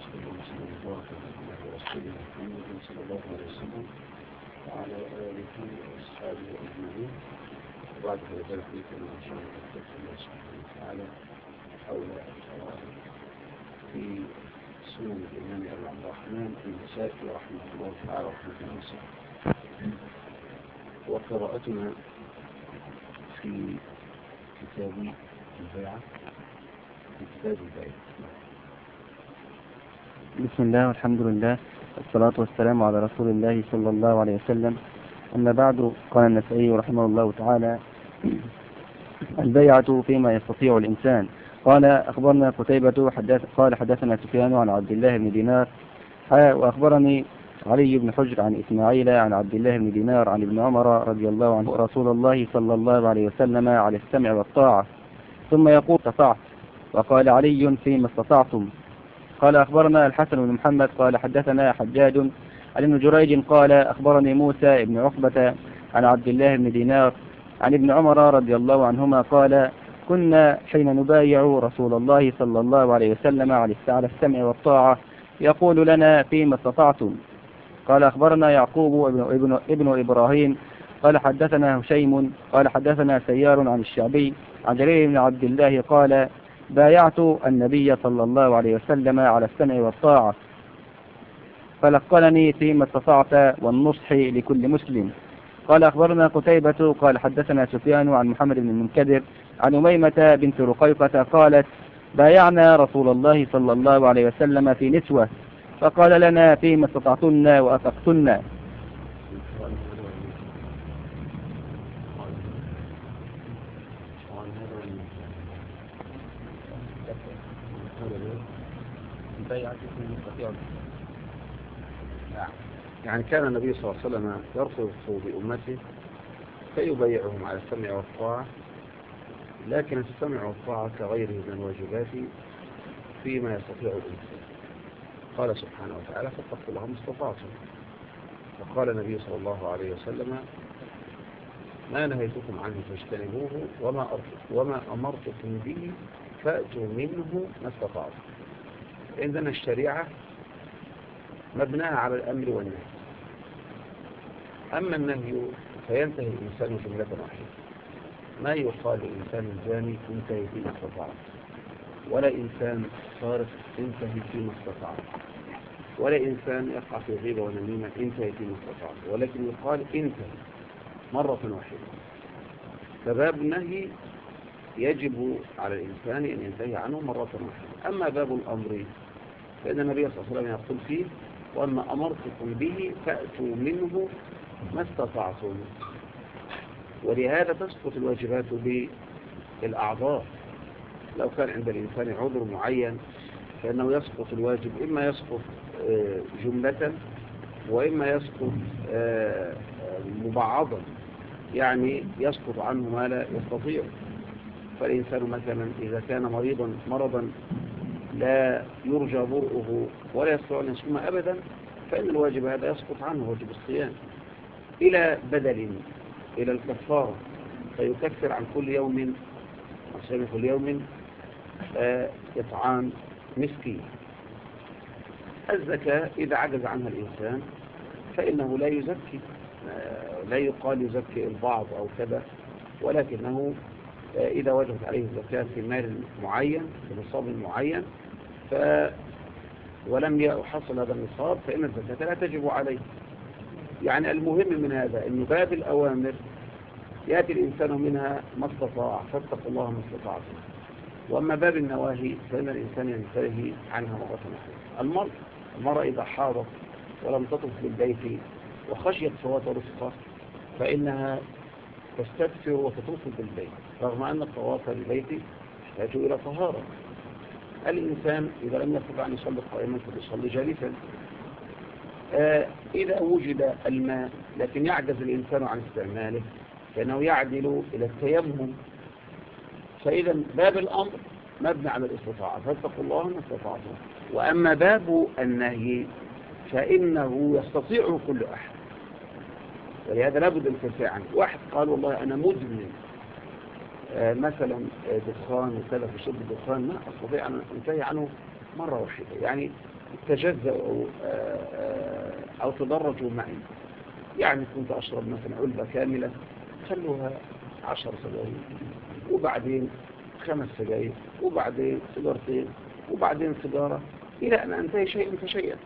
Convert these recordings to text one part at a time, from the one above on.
وسلم وبارك على رسوله محمد صلى الله عليه وسلم وعلى آله وأصحابه أجمعين. وبعد ذلك نكمل إن شاء الله بإذن الله سبحانه وتعالى حول القواعد في سنن الإمام أبي عبد الرحمن النسائي رحمه الله تعالى رحمة واسعة. وقراءتنا في كتاب البيعة في كتاب البيعة. بسم الله والحمد لله والصلاة والسلام على رسول الله صلى الله عليه وسلم. أما بعد، قال النسائي رحمه الله تعالى: البيعة فيما يستطيع الإنسان. قال: أخبرنا قتيبة قال حدثنا سفيان عن عبد الله بن دينار وأخبرني علي بن حجر عن إسماعيل عن عبد الله بن دينار عن ابن عمر رضي الله عنه رسول الله صلى الله عليه وسلم على السمع والطاعة، ثم يقول: استطعت. وقال علي: فيما استطعتم. قال: أخبرنا الحسن بن محمد قال حدثنا حجاج عن ابن جريج قال: أخبرني موسى بن عقبة عن عبد الله بن دينار عن ابن عمر رضي الله عنهما قال: كنا حين نبايع رسول الله صلى الله عليه وسلم على السمع والطاعة يقول لنا: فيما استطعتم. قال: أخبرنا يعقوب ابن إبراهيم قال حدثنا هشيم قال حدثنا سيار عن الشعبي عن جرير بن عبد الله قال: بايعت النبي صلى الله عليه وسلم على السمع والطاعة فلقنني فيما استطعت والنصح لكل مسلم. قال: أخبرنا قتيبة قال حدثنا سفيان عن محمد بن المنكدر عن أميمة بنت رقيقة قالت: بايعنا رسول الله صلى الله عليه وسلم في نسوة فقال لنا: فيما استطعتن وأفقتن. يعني كان النبي صلى الله عليه وسلم يرفض بأمته فيبايعهم على السمع والطاعة، لكن السمع والطاعة كغيره من الواجبات فيما يستطيع الإنسان. قال سبحانه وتعالى: فاتقوا الله ما استطعتم. وقال النبي صلى الله عليه وسلم: ما نهيتكم عنه فاجتنبوه وما أمرتكم به فأتوا منه ما استطعتم. عندنا الشريعة مبناها على الأمر والنهي، أما النهي فينتهي الإنسان جملة واحدة. ما يقال لإنسان الزاني: انتهي فيما استطعت، ولا إنسان صارف انتهي فيما استطعت، ولا إنسان يقع في غيبة ونميمة انتهي فيما استطعت، ولكن يقال انتهي مرة واحدة. فباب النهي يجب على الإنسان أن ينتهي عنه مرة واحدة. أما باب الأمر فإن النبي صلى الله عليه وسلم يقول فيه: وما أمرتكم به فأتوا منه ما استطعتم. ولهذا تسقط الواجبات بالأعذار. لو كان عند الإنسان عذر معين فإنه يسقط الواجب، إما يسقط جملة وإما يسقط مبعضا، يعني يسقط عنه ما لا يستطيع. فالإنسان مثلا إذا كان مرضا لا يرجى برؤه ولا يستطيع أن يصوم أبدا، فإن الواجب هذا يسقط عنه، واجب الصيام، إلى بدل، إلى الكفارة، فيكفر عن كل يوم صيام كل يوم إطعام مسكين. الزكاة إذا عجز عنها الإنسان فإنه لا يزكي، لا يقال يزكي البعض أو كذا، ولكنه إذا وجبت عليه الزكاة في مال معين في نصاب معين ولم يحصل هذا النصاب فإن الزكاة لا تجب عليه. يعني المهم من هذا أن باب الأوامر يأتي الإنسان منها ما استطاع، فاتقوا الله ما استطعتم. وأما باب النواهي فإن الإنسان ينتهي عنها مرة واحدة. المرأة إذا حاضت ولم تطف بالبيت وخشيت فوات رزقه فإنها تستكثر وتطوف بالبيت، رغم أن الطواف بالبيت يحتاج إلى طهارة. الإنسان إذا لم يستطع أن يصلي قائما فليصلي جالسا. إذا وجد الماء لكن يعجز الإنسان عن استعماله فإنه يعدل إلى التيمم. فإذا باب الأمر مبني على الاستطاعة، فاتقوا الله ما استطعتم. وأما باب النهي فإنه يستطيعه كل أحد، ولهذا لابد أن تنتهي عنه. واحد قال: والله أنا مدمن مثلا دخان وكذا، في شرب الدخان ما أستطيع أن أنتهي عنه مرة واحدة، يعني تجزأوا أو تدرجوا معي. يعني كنت أشرب مثلا علبة كاملة، خلوها 10 سجاير، وبعدين 5 سجاير، وبعدين سيجارتين، وبعدين سيجارة، إلى أن أنتهي شيئا فشيئا.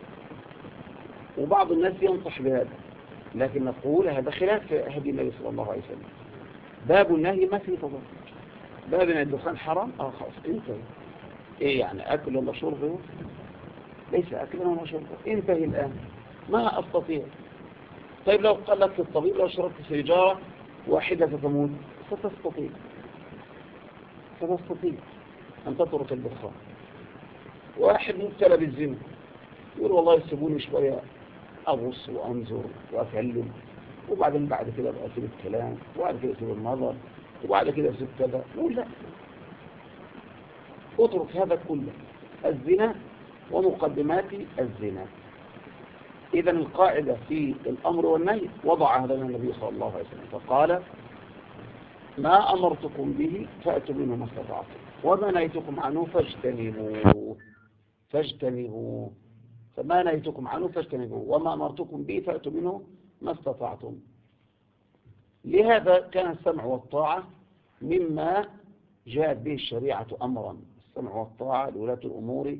وبعض الناس ينصح بهذا، لكن نقول هذا خلاف هدي النبي صلى الله عليه وسلم. باب النهي ما فيه تضرر. باب ان الدخان حرام، خلاص انتهي. ايه يعني اكل ولا شرب؟ ليس اكلا ولا شربا، انتهي الان. ما استطيع. طيب لو قال لك الطبيب لو شربت سيجارة واحدة تموت، ستستطيع ان تترك الدخان. واحد مبتلى بالزنا يقول والله يسيبوني شوية أبص وأنظر وأكلم، وبعدين بعد كده بقى أسيب الكلام، وبعد كده أسيب النظر، وبعد كده أسيب كذا. نقول لا، اترك هذا كله، الزنا ومقدمات الزنا. إذا القاعدة في الأمر والنهي وضعها لنا النبي صلى الله عليه وسلم، فقال ما أمرتكم به فأتوا منه ما استطعتم، وما نهيتكم عنه فاجتنبوه. فما نهيتكم عنه فاجتنبوه، وما أمرتكم به فأتوا منه ما استطعتم. لهذا كان السمع والطاعة مما جاءت به الشريعة أمرا، السمع والطاعة لولاة الأمور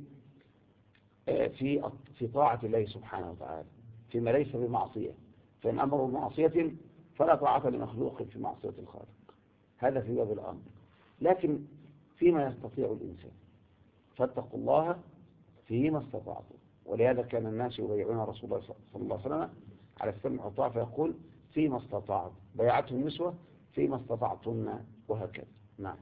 في طاعة الله سبحانه وتعالى فيما ليس بمعصية، فإن أمروا بمعصية فلا طاعة لمخلوق في معصية الخالق. هذا في باب الأمر. لكن فيما يستطيع الإنسان فاتقوا الله فيما استطعتم. ولهذا كان الناس يبايعون رسول الله صلى الله عليه وسلم على السمع والطاعة، فيقول فيما استطعت، بيعتهم النسوة فيما استطعتن، وهكذا. نعم.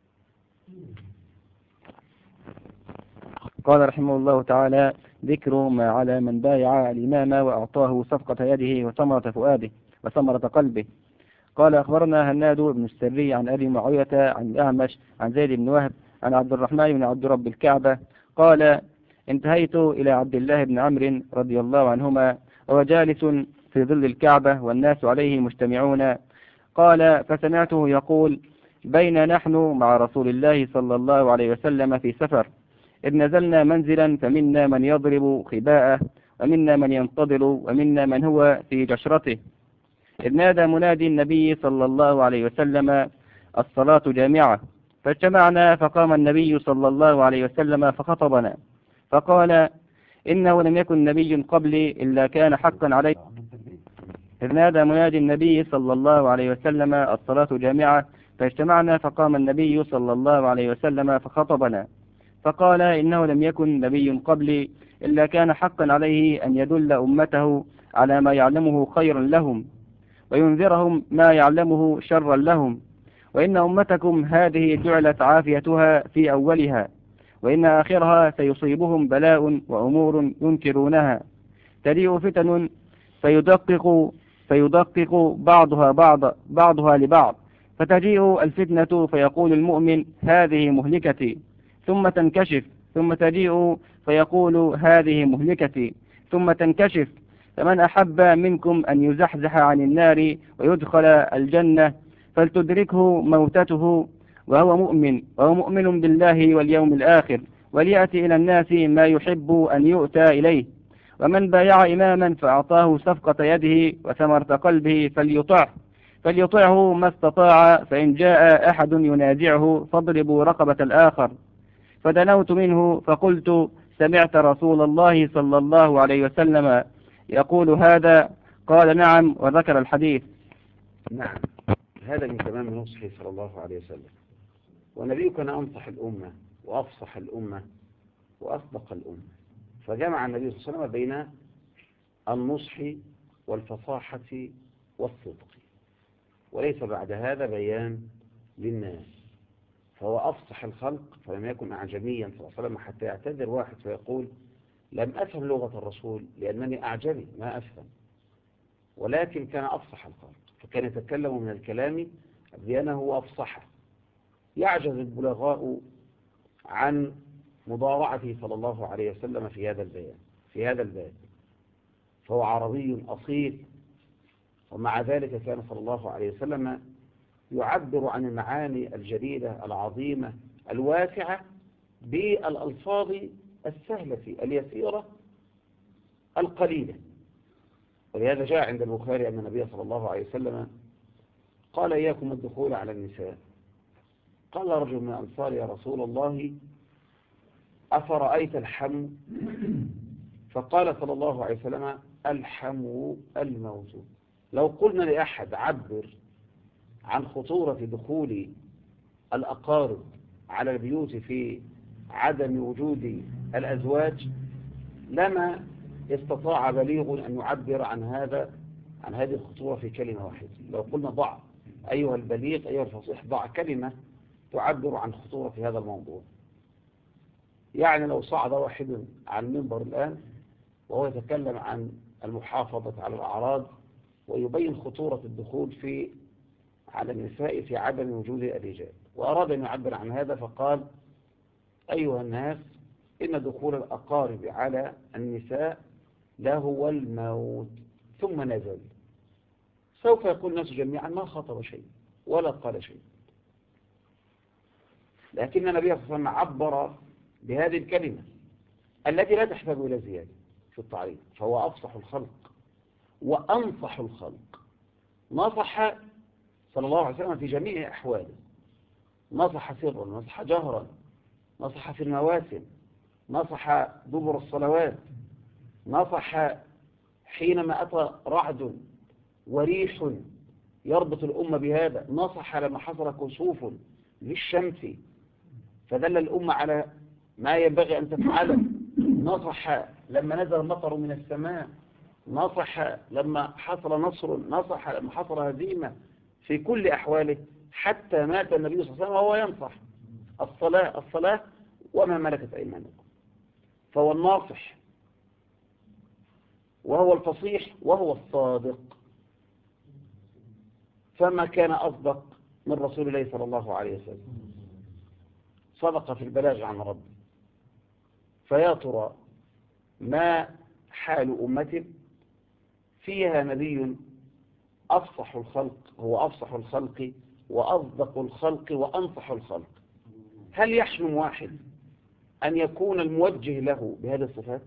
قال رحمه الله تعالى: ذكر ما على من بايع الإمام وأعطاه صفقة يده وثمرة فؤاده وثمرة قلبه. قال أخبرنا هناد بن السري عن أبي معاوية عن الأعمش عن زيد بن وهب عن عبد الرحمن بن عبد رب الكعبة قال: انتهيت إلى عبد الله بن عمرو رضي الله عنهما وهو جالس في ظل الكعبة والناس عليه مجتمعون. قال: فسمعته يقول: بين نحن مع رسول الله صلى الله عليه وسلم في سفر، إذ نزلنا منزلا فمنا من يضرب خباءه ومنا من ينتظر ومنا من هو في جشرته، إذ نادى منادي النبي صلى الله عليه وسلم: الصلاة جامعة. فاجتمعنا فقام النبي صلى الله عليه وسلم فخطبنا فقال: إنه لم يكن نبي قبلي إلا كان حقا علي. إذ نادى منادي النبي صلى الله عليه وسلم: الصلاة جامعة. فاجتمعنا فقام النبي صلى الله عليه وسلم فخطبنا فقال: إنه لم يكن نبي قبلي إلا كان حقا عليه أن يدل أمته على ما يعلمه خيرا لهم وينذرهم ما يعلمه شرا لهم، وإن أمتكم هذه جعلت عافيتها في أولها، وإن آخرها سيصيبهم بلاء وأمور ينكرونها، تليء فتن فيدقق بعضها لبعض، فتجيء الفتنة فيقول المؤمن: هذه مهلكتي، ثم تنكشف، ثم تجيء فيقول: هذه مهلكتي، ثم تنكشف. فمن أحب منكم أن يزحزح عن النار ويدخل الجنة فلتدركه موتته وهو مؤمن بالله واليوم الآخر، وليأتي إلى الناس ما يحب أن يؤتى إليه. ومن بايع إماما فأعطاه صفقة يده وثمرة قلبه فليطعه ما استطاع، فإن جاء أحد ينازعه فاضربوا رقبة الآخر. فدنوت منه فقلت: سمعت رسول الله صلى الله عليه وسلم يقول هذا؟ قال: نعم، وذكر الحديث. نعم، هذا من تمام نصحه صلى الله عليه وسلم. والنبي كان أنصح الأمة وأفصح الأمة وأصدق الأمة، فجمع النبي صلى الله عليه وسلم بين النصح والفصاحة والصدق، وليس بعد هذا بيان للناس. فهو أفصح الخلق، فلم يكن أعجميا صلى الله عليه وسلم حتى يعتذر واحد فيقول: لم أفهم لغة الرسول لأنني أعجمي ما أفهم، ولكن كان أفصح الخلق، فكان يتكلم من الكلام أبيانه وأفصحه. يعجز البلغاء عن مضارعته صلى الله عليه وسلم في هذا الباب، فهو عربي أصيل، ومع ذلك كان صلى الله عليه وسلم يعبر عن المعاني الجليلة العظيمة الواسعة بالألفاظ السهلة اليسيرة القليلة. ولهذا جاء عند البخاري أن النبي صلى الله عليه وسلم قال إياكم الدخول على النساء. قال رجل من الأنصار يا رسول الله أفرأيت الحمو؟ فقال صلى الله عليه وسلم الحمو الموت. لو قلنا لأحد عبر عن خطورة دخول الأقارب على البيوت في عدم وجود الأزواج لما استطاع بليغ أن يعبر عن هذه الخطورة في كلمة واحدة. لو قلنا ضع أيها البليغ أيها الفصيح ضع كلمة تعبر عن خطورة في هذا الموضوع. يعني لو صعد واحد على المنبر الآن وهو يتكلم عن المحافظة على الأعراض ويبين خطورة الدخول على النساء في عدم وجود الرجال، وأراد أن يعبر عن هذا فقال أيها الناس إن دخول الأقارب على النساء لهو الموت، ثم نزل. سوف يقول الناس جميعا ما خطر شيء ولا قال شيء، لكن النبي صلى الله عليه وسلم عبر بهذه الكلمة التي لا تحتاج إلى زيادة في التعريف، فهو أفصح الخلق وأنصح الخلق. نصح صلى الله عليه وسلم في جميع أحواله، نصح سرا، نصح جهرا، نصح في المواسم، نصح دبر الصلوات، نصح حينما أتى رعد وريح يربط الأمة بهذا، نصح لما حصل كسوف للشمس فدل الأمة على ما ينبغي أن تفعله، نصح لما نزل المطر من السماء، نصح لما حصل نصر، نصح لما حصل هزيمة، في كل أحواله حتى مات النبي صلى الله عليه وسلم وهو ينصح. الصلاة وما ملكت أيمانكم. فهو الناصح وهو الفصيح وهو الصادق، فما كان أصدق من رسول الله صلى الله عليه وسلم، صدق في البلاغ عن ربه. فيا ترى ما حال أمة فيها نبي أفصح الخلق، هو أفصح الخلق وأصدق الخلق وأنصح الخلق؟ هل يحلم واحد أن يكون الموجه له بهذه الصفات؟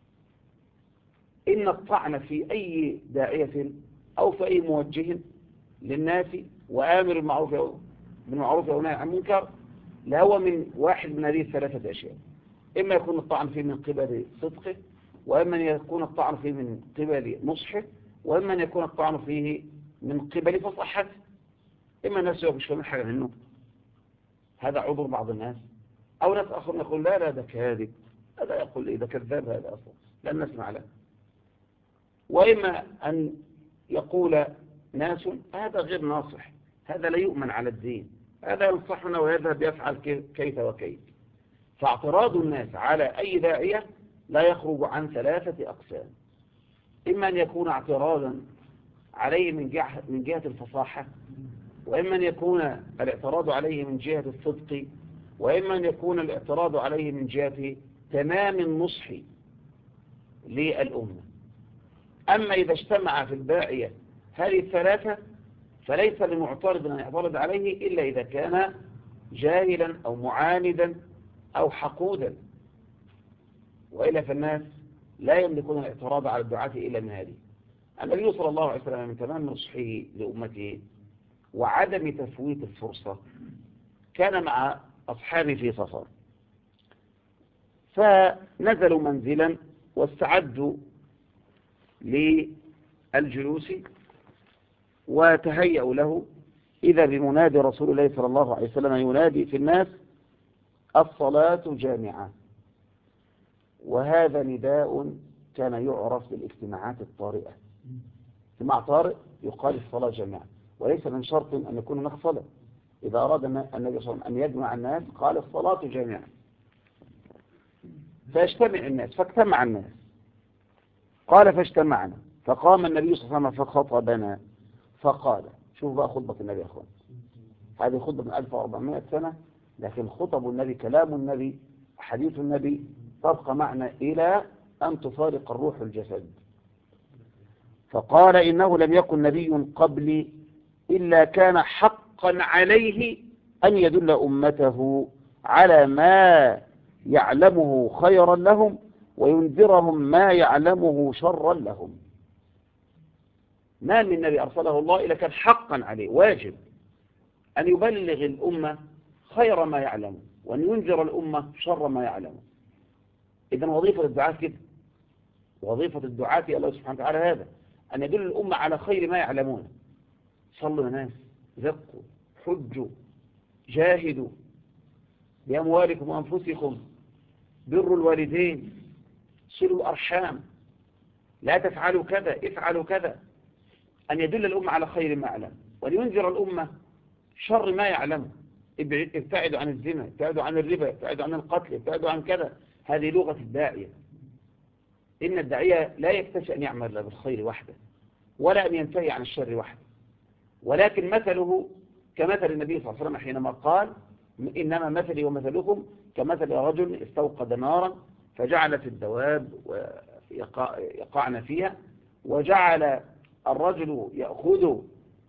إن الطعن في أي داعية أو في أي موجه للناس وآمر بالمعروف ونهي عن المنكر لهو من واحد من هذه الثلاثة أشياء: إما يكون الطعن فيه من قبل صدقه، وإما أن يكون الطعن فيه من قبل نصحه، وإما أن يكون الطعن فيه من قبل فصحته. إما الناس مش فاهمين حاجة منه، هذا عذر بعض الناس، أو ناس آخرون يقول لا ده كاذب، هذا يقول إذا كذاب هذا أصلا لن نسمع له. وإما أن يقول ناس هذا غير ناصح، هذا لا يؤمن على الدين، هذا ينصحنا ويذهب يفعل كيف وكيف. فاعتراض الناس على أي داعية لا يخرج عن ثلاثة أقسام: إما أن يكون اعتراضا عليه من جهة الفصاحة، وإما أن يكون الاعتراض عليه من جهة الصدق، وإما أن يكون الاعتراض عليه من جهة تمام النصح للأمة. أما إذا اجتمع في الداعية هذه الثلاثة فليس لمعترض أن يعترض عليه إلا إذا كان جاهلا أو معاندا أو حقودا، وإلا فالناس لا يملكون الاعتراض على الدعاة إلا من هذه. النبي صلى الله عليه وسلم من تمام نصحه لأمته وعدم تفويت الفرصة كان مع أصحابه في سفر، فنزلوا منزلا واستعدوا للجلوس وتهيأوا له، إذا بمنادي رسول الله صلى الله عليه وسلم ينادي في الناس: الصلاة جامعة. وهذا نداء كان يعرف بالاجتماعات الطارئة، اجتماع طارئ يقال الصلاة جامعة، وليس من شرط أن يكون هناك صلاة. إذا أراد النبي صلى الله عليه وسلم أن يجمع الناس قال الصلاة جامعة، فيجتمع الناس. فاجتمع الناس، قال فاجتمعنا، فقام النبي صلى الله عليه وسلم فخطبنا فقال. شوف بقى خطبة النبي يا أخوان، هذه خطبة من 1400 سنة، لكن خطب النبي، كلام النبي، حديث النبي تبقى معنا إلى أن تفارق الروح الجسد. فقال: إنه لم يكن نبي قبلي إلا كان حقا عليه أن يدل أمته على ما يعلمه خيرا لهم وينذرهم ما يعلمه شرا لهم. ما من نبي أرسله الله إلا كان حقا عليه واجب أن يبلغ الأمة خير ما يعلم وأن ينذر الأمة شر ما يعلم. إذن وظيفة الدعاة كده، وظيفة الدعاة إلى الله سبحانه وتعالى هذا، أن يدل الأمة على خير ما يعلمون. صلوا يا ناس، زكوا، حجوا، جاهدوا بأموالكم وأنفسكم، بروا الوالدين، صلوا الأرحام، لا تفعلوا كذا، افعلوا كذا. أن يدل الأمة على خير ما يعلم وأن ينذر الأمة شر ما يعلم. ابتعدوا عن الزنا، ابتعدوا عن الربا، ابتعدوا عن القتل، ابتعدوا عن كذا. هذه لغة الداعية. إن الداعية لا يكتفي أن يعمل بالخير وحده ولا أن ينتهي عن الشر وحده، ولكن مثله كمثل النبي صلى الله عليه وسلم حينما قال: إنما مثلي ومثلكم كمثل رجل استوقد نارا فجعل في الدواب يقعن فيها، وجعل الرجل يأخذ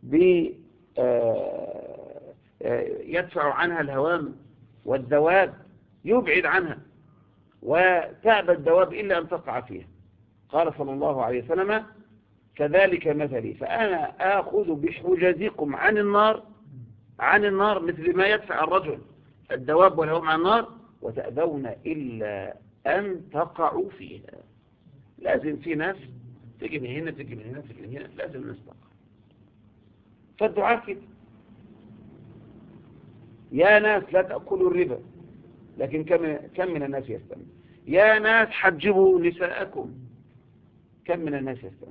يدفع عنها الهوام والذواب يبعد عنها، وتأبى الدواب إلا أن تقع فيها. قال صلى الله عليه وسلم: كذلك مثلي، فأنا آخذ بحجزكم عن النار مثل ما يدفع الرجل الدواب والهوام عن النار، وتأذون إلا أن تقعوا فيها. لازم في ناس تجي من هنا، تجي من هنا، تجي من هنا، لازم نستقع. فالدعاء كده: يا ناس لا تأكلوا الربا، لكن كم من الناس يستمع؟ يا ناس حجبوا نساءكم، كم من الناس يستمع؟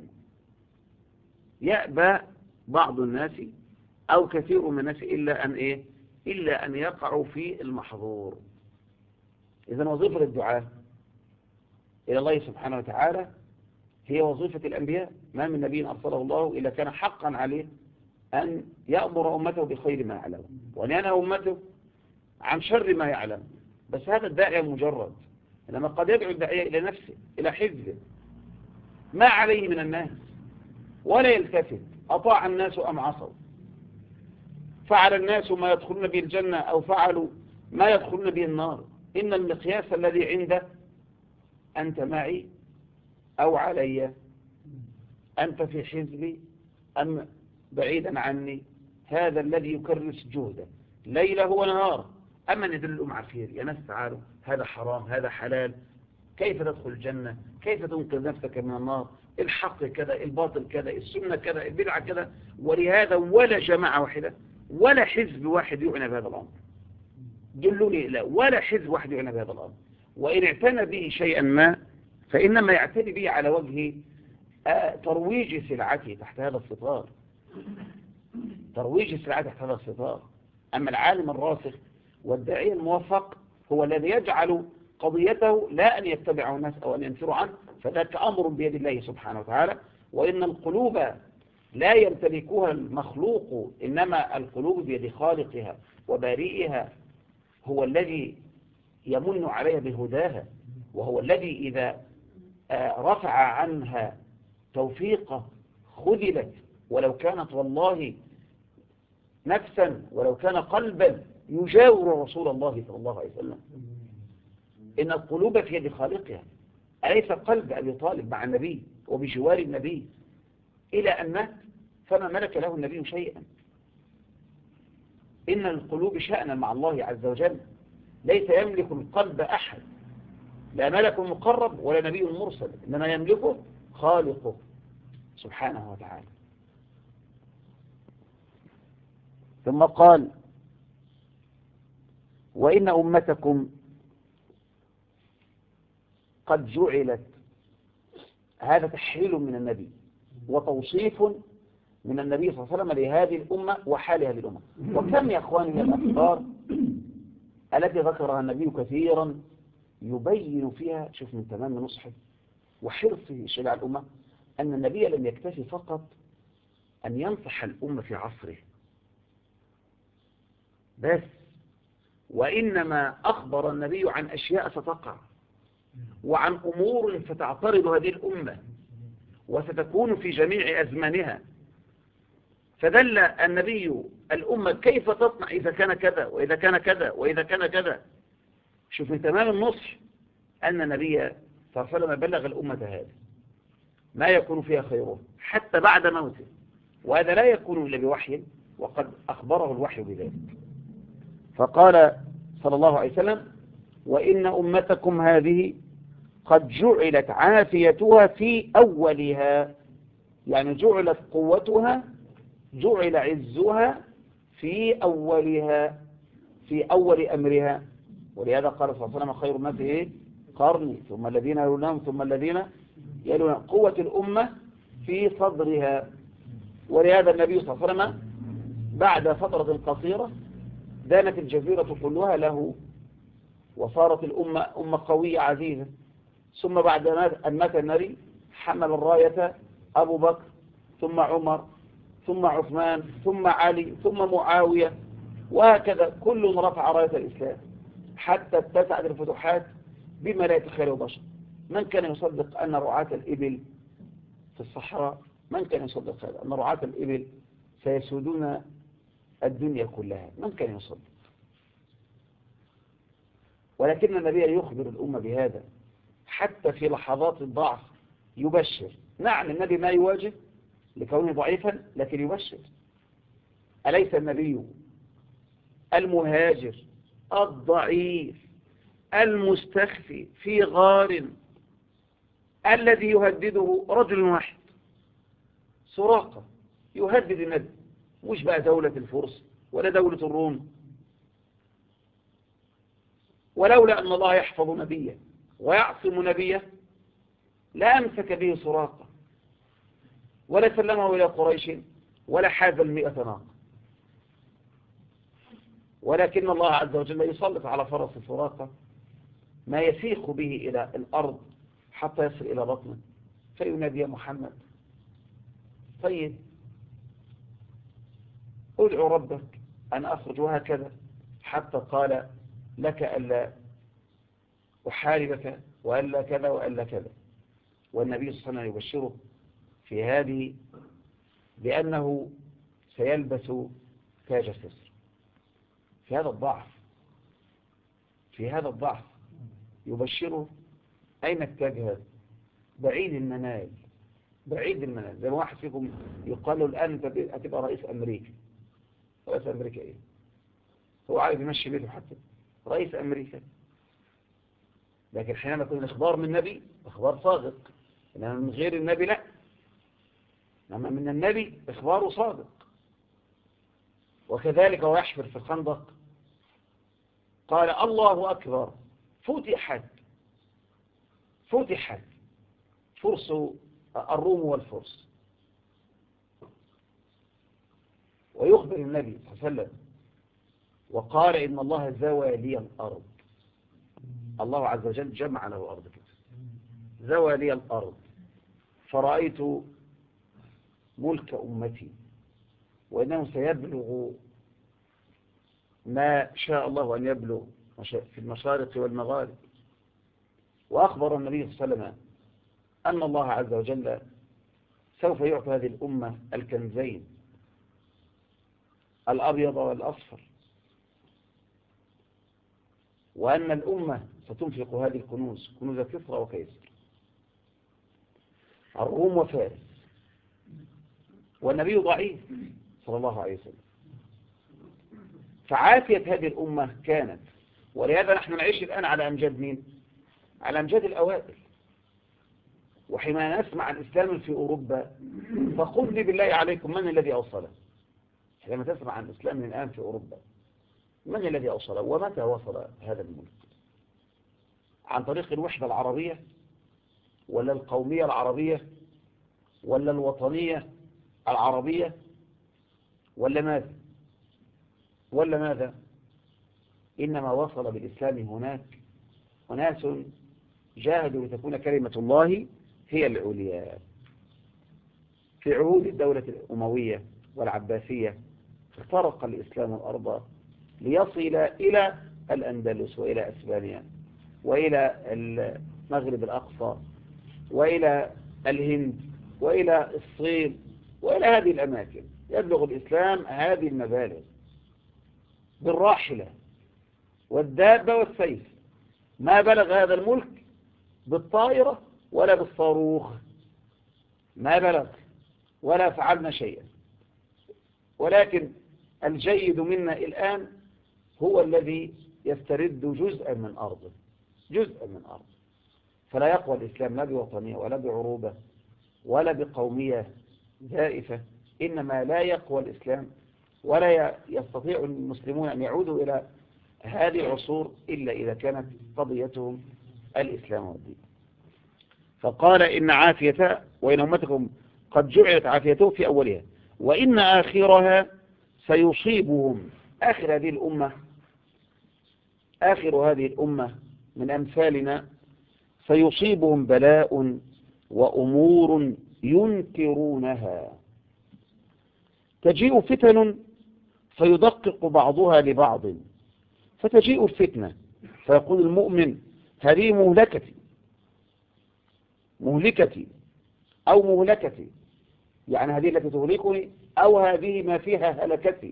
يأبى بعض الناس أو كثير من الناس إلا أن يقعوا في المحظور. إذن وظيفة الدعاء إلى الله سبحانه وتعالى هي وظيفة الأنبياء. ما من نبي أرسله الله إلا كان حقا عليه أن يأمر أمته بخير ما يعلم وأن ينهى أمته عن شر ما يعلم. بس هذا الداعية مجرد، إنما قد يدعو الداعية إلى نفسه، إلى حزبه، ما عليه من الناس، ولا يلتفت أطاع الناس أم عصوا، فعل الناس ما يدخلون به الجنة أو فعلوا ما يدخلون به النار. إن المقياس الذي عنده: أنت معي أو علي، أنت في حزبي أم بعيدا عني. هذا الذي يكرس جهده ليله ونهاره. أما ندلهم على الخير: يا ناس تعالوا، هذا حرام، هذا حلال، كيف تدخل الجنة، كيف تنقذ نفسك من النار، الحق كذا، الباطل كذا، السنة كذا، البدعة كذا. ولهذا ولا جماعة واحدة ولا حزب واحد يعنى بهذا الأمر. دلوني، لا، ولا حزب واحد يعنى بهذا الأمر. وإن اعتنى به شيئا ما فإنما يعتني به على وجه ترويج سلعته تحت هذا الستار، ترويج سلعته تحت هذا الستار. أما العالم الراسخ والداعية الموفق هو الذي يجعل قضيته لا أن يتبعه الناس أو أن ينفروا عنه، فذلك أمر بيد الله سبحانه وتعالى. وإن القلوب لا يمتلكها المخلوق، إنما القلوب بيد خالقها وبارئها. هو الذي يمن عليها بهداها، وهو الذي إذا رفع عنها توفيقه خذلت، ولو كانت والله نفسا، ولو كان قلبا يجاور رسول الله صلى الله عليه وسلم. إن القلوب في يد خالقها. أليس قلب أبي طالب مع النبي وبجوار النبي إلى أن مات فما ملك له النبي شيئا؟ إن القلوب شأنا مع الله عز وجل ليس يملك القلب أحد، لا ملك مقرب ولا نبي مرسل، إنما يملكه خالقه سبحانه وتعالى. ثم قال: وإن أمتكم قد جعلت. هذا تحليل من النبي وتوصيف من النبي صلى الله عليه وسلم لهذه الأمة وحال هذه الأمة. وكم يا أخواني من الأخبار التي ذكرها النبي كثيرا يبين فيها، شوف من تمام نصحه وحرصه على الأمة، أن النبي لم يكتفي فقط أن ينصح الأمة في عصره بس، وإنما أخبر النبي عن أشياء ستقع وعن أمور ستعترض هذه الأمة وستكون في جميع أزمانها. فدل النبي الأمة كيف تصنع إذا كان كذا وإذا كان كذا وإذا كان كذا. شوف من تمام النصح أن النبي صلى الله عليه وسلم بلغ الأمة هذا ما يكون فيها خيره حتى بعد موته، وهذا لا يكون إلا بوحي، وقد أخبره الوحي بذلك. فقال صلى الله عليه وسلم: وإن أمتكم هذه قد جعلت عافيتها في أولها، يعني جعلت قوتها، جعل عزها في أولها، في أول أمرها. ولهذا قال صلى الله عليه وسلم: خير الناس إيه؟ قرني، ثم الذين يلونهم ثم الذين يلونهم. قوة الأمة في صدرها. ولهذا النبي صلى الله عليه وسلم بعد فترة قصيرة دانت الجزيرة كلها له، وصارت الأمة أمة قوية عزيزة. ثم بعد أن مات النبي حمل الراية أبو بكر، ثم عمر، ثم عثمان، ثم علي، ثم معاوية، وهكذا كل رفع راية الإسلام حتى اتسعت الفتوحات بما لا يتخيله بشر. من كان يصدق أن رعاة الإبل في الصحراء، من كان يصدق هذا، أن رعاة الإبل سيسودون الدنيا كلها؟ من كان يصدق؟ ولكن النبي يخبر الأمة بهذا حتى في لحظات الضعف، يبشر. نعم النبي ما يواجه لكونه ضعيفا، لكن يبشر. أليس النبي المهاجر الضعيف المستخفي في غار الذي يهدده رجل واحد، سراقة، يهدد النبي، مش بقى دولة الفرس ولا دولة الروم. ولولا أن الله يحفظ نبيه ويعصم نبيه لأمسك به سراقة ولا سلمه إلى قريش ولا حاز 100 ناقة. ولكن الله عز وجل يسلط على فرس سراقة ما يسيق به إلى الأرض حتى يصل إلى بطنه فينادي: يا محمد، طيب ادعو ربك أن أخرج، وهكذا حتى قال: لك ألا أحاربك وألا كذا وألا كذا. والنبي صلى الله عليه وسلم يبشره في هذه بأنه سيلبس تاج السسر. في هذا الضعف، في هذا الضعف يبشره. أين التاج هذا؟ بعيد المنال، بعيد المنال. زي ما واحد فيكم يقال له الآن أنت هتبقى رئيس أمريكا. رئيس أمريكا إيه؟ هو عايز يمشي بيته حتى رئيس أمريكا. لكن حينما يكون الإخبار من النبي إخبار صادق، إنما من غير النبي لا. إنما من النبي إخباره صادق. وكذلك هو يحفر في الخندق قال: الله أكبر، فتحت فرس الروم والفرس. ويخبر النبي صلى الله عليه وسلم وقال: إن الله زوى لي الأرض. الله عز وجل جمع له أرض كده، زوى لي الأرض فرأيت ملك أمتي، وإنه سيبلغ ما شاء الله أن يبلغ في المشارق والمغارب. وأخبر النبي صلى الله عليه وسلم أن الله عز وجل سوف يعطي هذه الأمة الكنزين، الأبيض والأصفر، وأن الأمة ستنفق هذه الكنوز، كنوز كسرى وكيسر، الروم وفارس. والنبي ضعيف صلى الله عليه وسلم، فعافية هذه الأمة كانت. ولهذا نحن نعيش الآن على أمجاد مين؟ على أمجاد الأوائل. وحينما نسمع الإسلام في أوروبا فقل لي بالله عليكم من الذي أوصله؟ حينما تسمع عن الإسلام الآن في أوروبا من الذي أوصله؟ ومتى وصل هذا الملك؟ عن طريق الوحدة العربية ولا القومية العربية ولا الوطنية العربية ولا ماذا؟ إنما وصل بالإسلام هناك أناس جاهدوا لتكون كلمة الله هي العليا. في عهود الدولة الأموية والعباسية اخترق الإسلام الأرض ليصل إلى الأندلس وإلى أسبانيا وإلى المغرب الأقصى وإلى الهند وإلى الصين وإلى هذه الأماكن. يبلغ الإسلام هذه المبالغ بالراحلة والدابة والسيف ما بلغ هذا الملك بالطائرة ولا بالصاروخ، ما بلغ ولا فعلنا شيئا. ولكن الجيد منا الآن هو الذي يسترد جزءا من أرضه، جزءا من أرضه. فلا يقوى الإسلام لا بوطنية ولا بعروبة ولا بقومية زائفة، إنما لا يقوى الإسلام ولا يستطيع المسلمون أن يعودوا إلى هذه العصور إلا إذا كانت قضيتهم الإسلام والدين. فقال إن عافيتها وإن أمتكم قد جعلت عافيته في أولها وإن آخرها سيصيبهم، آخر هذه الأمة من أمثالنا سيصيبهم بلاء وأمور ينكرونها، تجيء فتن فيدقق بعضها لبعض، فتجيء الفتنة فيقول المؤمن هذه مهلكتي أو مهلكتي، يعني هذه التي تهلكني أو هذه ما فيها هلكتي،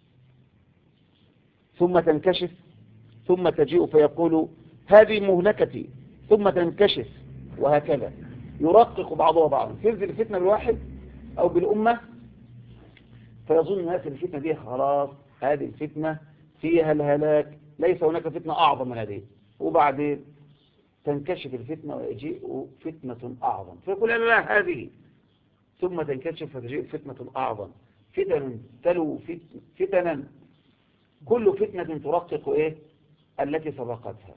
ثم تنكشف ثم تجيء فيقول هذه مهلكتي ثم تنكشف، وهكذا يرقق بعضها بعضا. تنزل الفتنة بالواحد أو بالأمة فيظن الناس الفتنة دي خلاص، هذه الفتنة فيها الهلاك، ليس هناك فتنة أعظم من هذه، وبعدين تنكشف الفتنة ويجيء فتنة أعظم فيقول لا هذه، ثم تنكشف فتجيء فتنة أعظم، فتن تلو فتنا، كل فتنة ترقق التي سبقتها.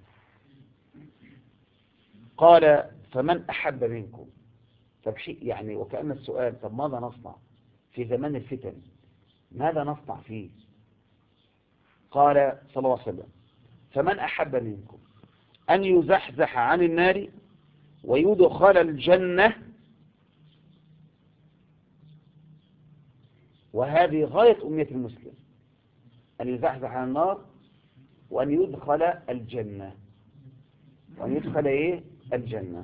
قال فمن أحب منكم، يعني وكأن السؤال طب ماذا نصنع في زمان الفتن، ماذا نصنع فيه؟ قال صلى الله عليه وسلم فمن أحب منكم أن يزحزح عن النار ويدخل الجنة، وهذه غاية أمنية المسلم، أن يزحزح عن النار وأن يدخل الجنة، وأن يدخل الجنة،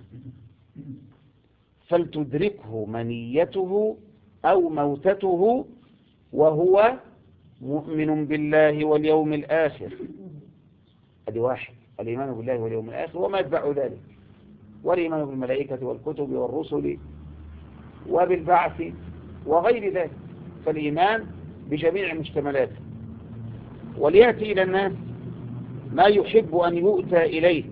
فلتدركه منيته أو موتته وهو مؤمن بالله واليوم الآخر. هذه واحد، الإيمان بالله واليوم الآخر وما يتبع ذلك، والإيمان بالملائكة والكتب والرسل وبالبعث وغير ذلك، فالإيمان بجميع مشتملاته. وليأتي إلى الناس ما يحب أن يؤتى إليه.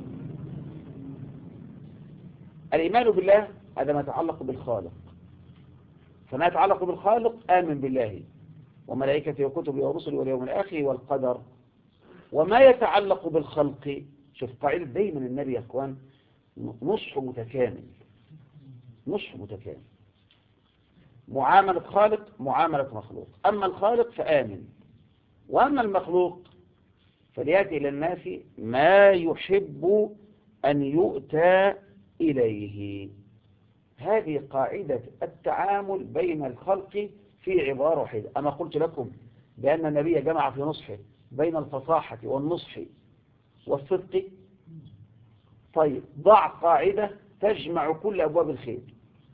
الإيمان بالله هذا ما يتعلق بالخالق، فما يتعلق بالخالق آمن بالله وملائكته وكتبه ورسله واليوم الآخر والقدر. وما يتعلق بالخلق، شوف قاعدة دايما النبي يا اخوان، نصح متكامل، نصح متكامل، معاملة خالق معاملة مخلوق، أما الخالق فآمن، وأما المخلوق فليأتي إلى الناس ما يحب أن يؤتى إليه. هذه قاعدة التعامل بين الخلق في عبارة واحدة. أما قلت لكم بأن النبي جمع في نصحه بين الفصاحة والنصح والصدق، طيب ضع قاعدة تجمع كل أبواب الخير،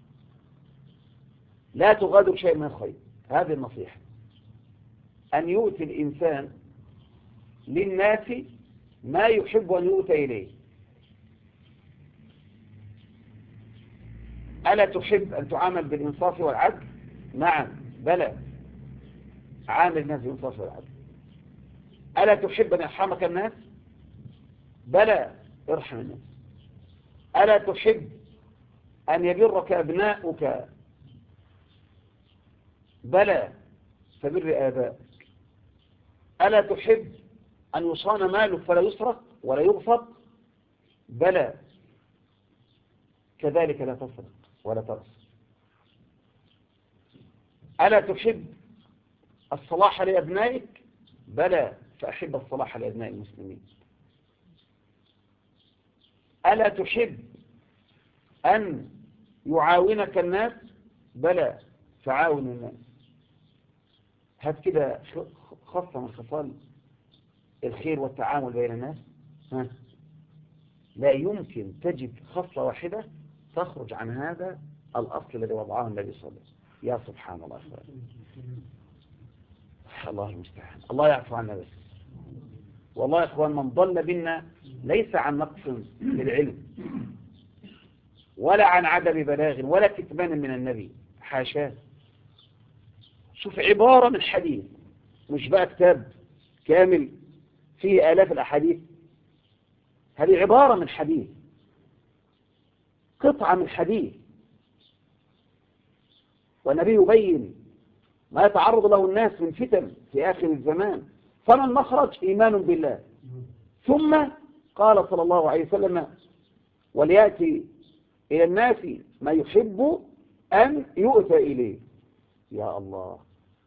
لا تغادر شيء من الخير. هذه النصيحة، أن يؤتي الإنسان للناس ما يحب أن يؤتى إليه. ألا تحب أن تعامل بالإنصاف والعدل؟ نعم، بلى، عامل الناس بالإنصاف والعدل. ألا تحب أن يرحمك الناس؟ بلى، ارحم الناس. ألا تحب أن يبرك أبناؤك؟ بلى، فبر آبائك. ألا تحب أن يصان مالك فلا يسرق ولا يغصب؟ بلى، كذلك لا تسرق ولا تغصب. ألا تحب الصلاح لأبنائك؟ بلى، فأحب الصلاح لأبناء المسلمين. ألا تحب أن يعاونك الناس؟ بلى، فعاون الناس. هات كده خاصة من خصال الخير والتعامل بين الناس، لا يمكن تجد خصلة واحدة تخرج عن هذا الأصل الذي وضعه النبي صلى الله عليه وسلم. يا سبحان الله، الله المستعان، الله يعفو عنا بس. والله يا إخوان من ضل بنا ليس عن نقص في العلم ولا عن عدم بلاغ ولا كتمان من النبي، حاشاه. شوف عبارة من حديث، مش بقى كتاب كامل فيه آلاف الأحاديث، هذه عبارة من حديث، قطعة من حديث، والنبي يبين ما يتعرض له الناس من فتن في آخر الزمان، فما المخرج؟ إيمان بالله. ثم قال صلى الله عليه وسلم: وليأتي إلى الناس ما يحب أن يؤتى إليه. يا الله،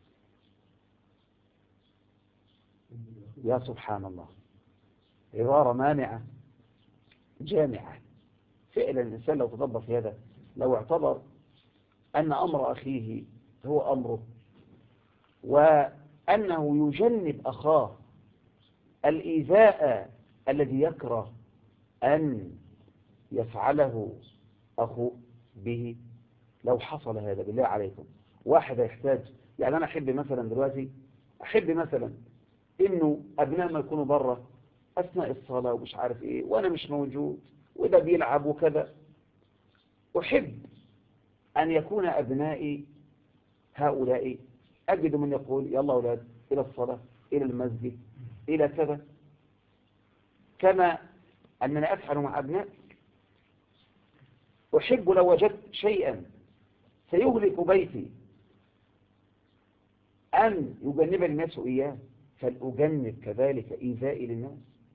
يا سبحان الله، عبارة مانعة جامعة. فعلا الإنسان لو تدبر في هذا، لو اعتبر أن أمر أخيه هو أمره، وأنه يجنب أخاه الإيذاء الذي يكره أن يفعله أخوه به، لو حصل هذا بالله عليكم، واحد يحتاج، يعني أنا أحب مثلا دلوقتي، أحب مثلا إنه أبناء ما يكونوا بره أثناء الصلاة ومش عارف إيه، وأنا مش موجود وده بيلعب وكذا، أحب أن يكون أبنائي هؤلاء أجد من يقول: يلا أولاد إلى الصلاة، إلى المسجد، إلى كذا، كما أننا أفعل مع أبنائي. أحب لو وجدت شيئا سيهلك بيتي أن يجنب الناس إياه، فلأجنب كذلك إيذائي للناس.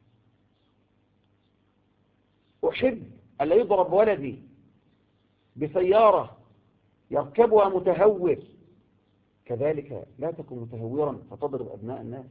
أحب أن لا يضرب ولدي بسيارة يركبها متهور، كذلك لا تكن متهورا فتضرب أبناء الناس.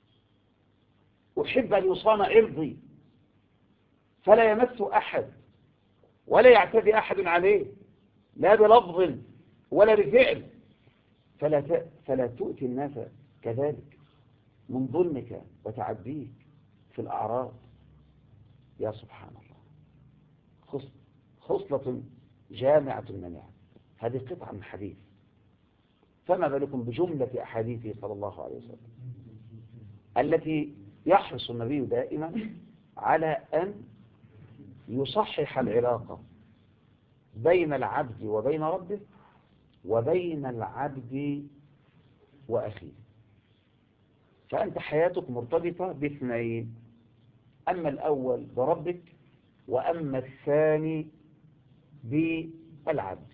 أحب أن يصان عرضي فلا يمس أحد ولا يعتدي أحد عليه، لا بلفظ ولا بفعل، فلا تؤتي الناس كذلك من ظلمك وتعديك في الأعراض. يا سبحان الله، خصلة جامعة المناعة. هذه قطعة من حديث، فما بالكم بجملة أحاديثه صلى الله عليه وسلم التي يحرص النبي دائما على أن يصحح العلاقة بين العبد وبين ربه، وبين العبد وأخيه. فأنت حياتك مرتبطة باثنين: أما الأول بربك، وأما الثاني بالعبد.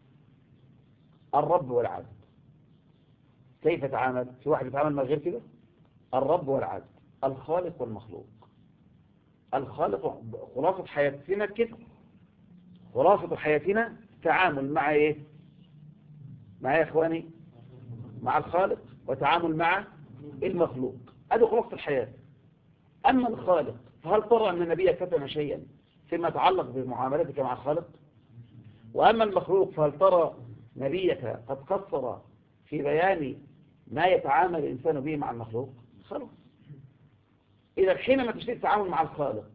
الرب والعبد كيف تعامل؟ في واحد يتعامل مع غير كده؟ الرب والعبد، الخالق والمخلوق. الخالق، خلاصة حياتنا كده، خلاصة حياتنا تعامل مع ايه؟ مع يا اخواني، مع الخالق، وتعامل مع المخلوق. هذه خلاصة الحياة. أما الخالق فهل ترى أن النبي كتم شيئا فيما يتعلق بمعاملتك مع الخالق؟ وأما المخلوق فهل ترى نبيك قد قصر في بيان ما يتعامل الإنسان به مع المخلوق؟ خلاص. إذا حينما تشتري التعامل مع الخالق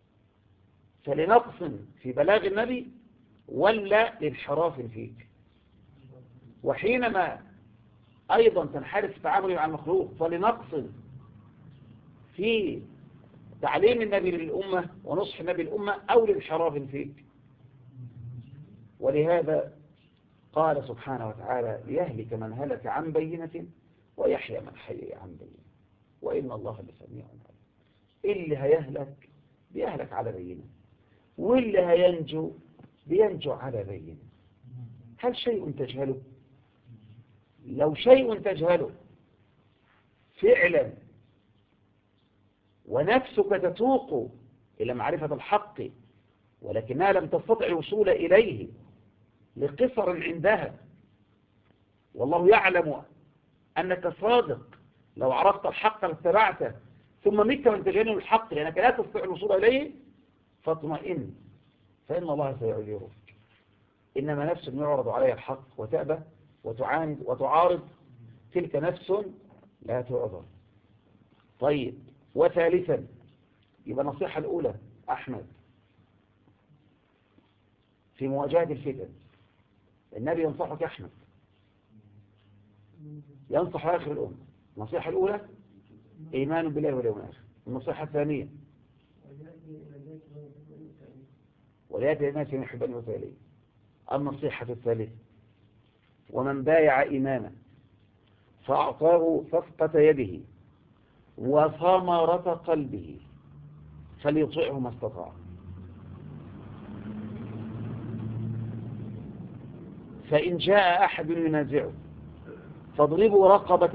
فلنقص في بلاغ النبي ولا لانحراف فيك، وحينما أيضا تنحرف في التعامل مع المخلوق فلنقص في تعليم النبي للأمة ونصح النبي للأمة أو لانحراف فيك. ولهذا قال سبحانه وتعالى: ليهلك من هلك عن بينة ويحيى من حي عن بينة وإن الله لسميع عليم. اللي هيهلك بيهلك على بينة، واللي هينجو بينجو على بينة. هل شيء تجهله؟ لو شيء تجهله فعلا ونفسك تتوق إلى معرفة الحق ولكنها لم تستطع الوصول إليه لقصر عندها، والله يعلم أنك صادق، لو عرفت الحق لاتبعته، ثم مت وانت جانب الحق لأنك لا تستطيع الوصول إليه، فاطمئن فإن الله سيعذرك. إنما نفس يعرض عليها الحق وتأبى وتعاند وتعارض، تلك نفس لا تعذر. طيب، وثالثا، يبقى النصيحة الأولى أحمد في مواجهة الفتن، النبي ينصحك أحمد، ينصح آخر الأمة. النصيحة الأولى إيمان بالله واليوم الآخر. النصيحة الثانية وليأتي الناس من يحبني وتالي. النصيحة الثالثة: ومن بايع إماما فأعطاه صفقة يده وثمرة قلبه فليطيعه ما استطاع، فإن جاء أحد ينازعه فاضربوا رقبة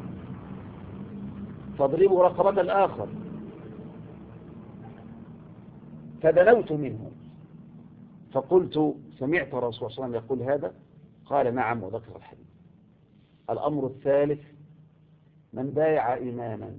الآخر فدنوت منه فقلت: سمعت الرسول صلى الله عليه وسلم يقول هذا؟ قال: نعم، وذكر الحديث. الأمر الثالث: من بايع إماما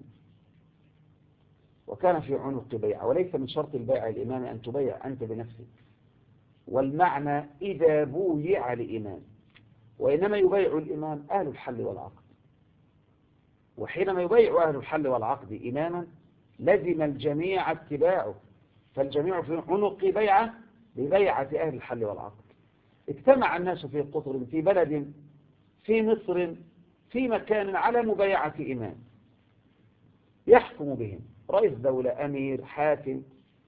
وكان في عنق بيع، وليس من شرط البيع الإمام أن تبيع أنت بنفسك، والمعنى إذا بويع لإمام، وإنما يبيع الإمام أهل الحل والعقد، وحينما يبيع أهل الحل والعقد إماما لزم الجميع اتباعه، فالجميع في عنق بيعة ببيعة أهل الحل والعقد. اجتمع الناس في قطر، في بلد، في مصر، في مكان، على مبايعة إمام يحكم بهم، رئيس دولة، أمير، حاكم،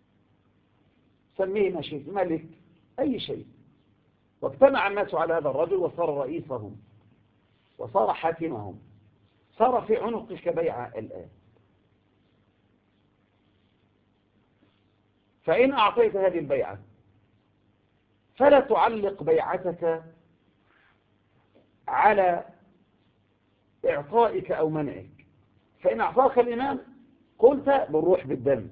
سميه مشيخ، ملك، أي شيء. واجتمع الناس على هذا الرجل وصار رئيسهم وصار حاكمهم، صار في عنقك بيعة الآن. فإن أعطيت هذه البيعة فلا تعلق بيعتك على إعطائك أو منعك، فإن أعطاك الإمام قلت بالروح بالدم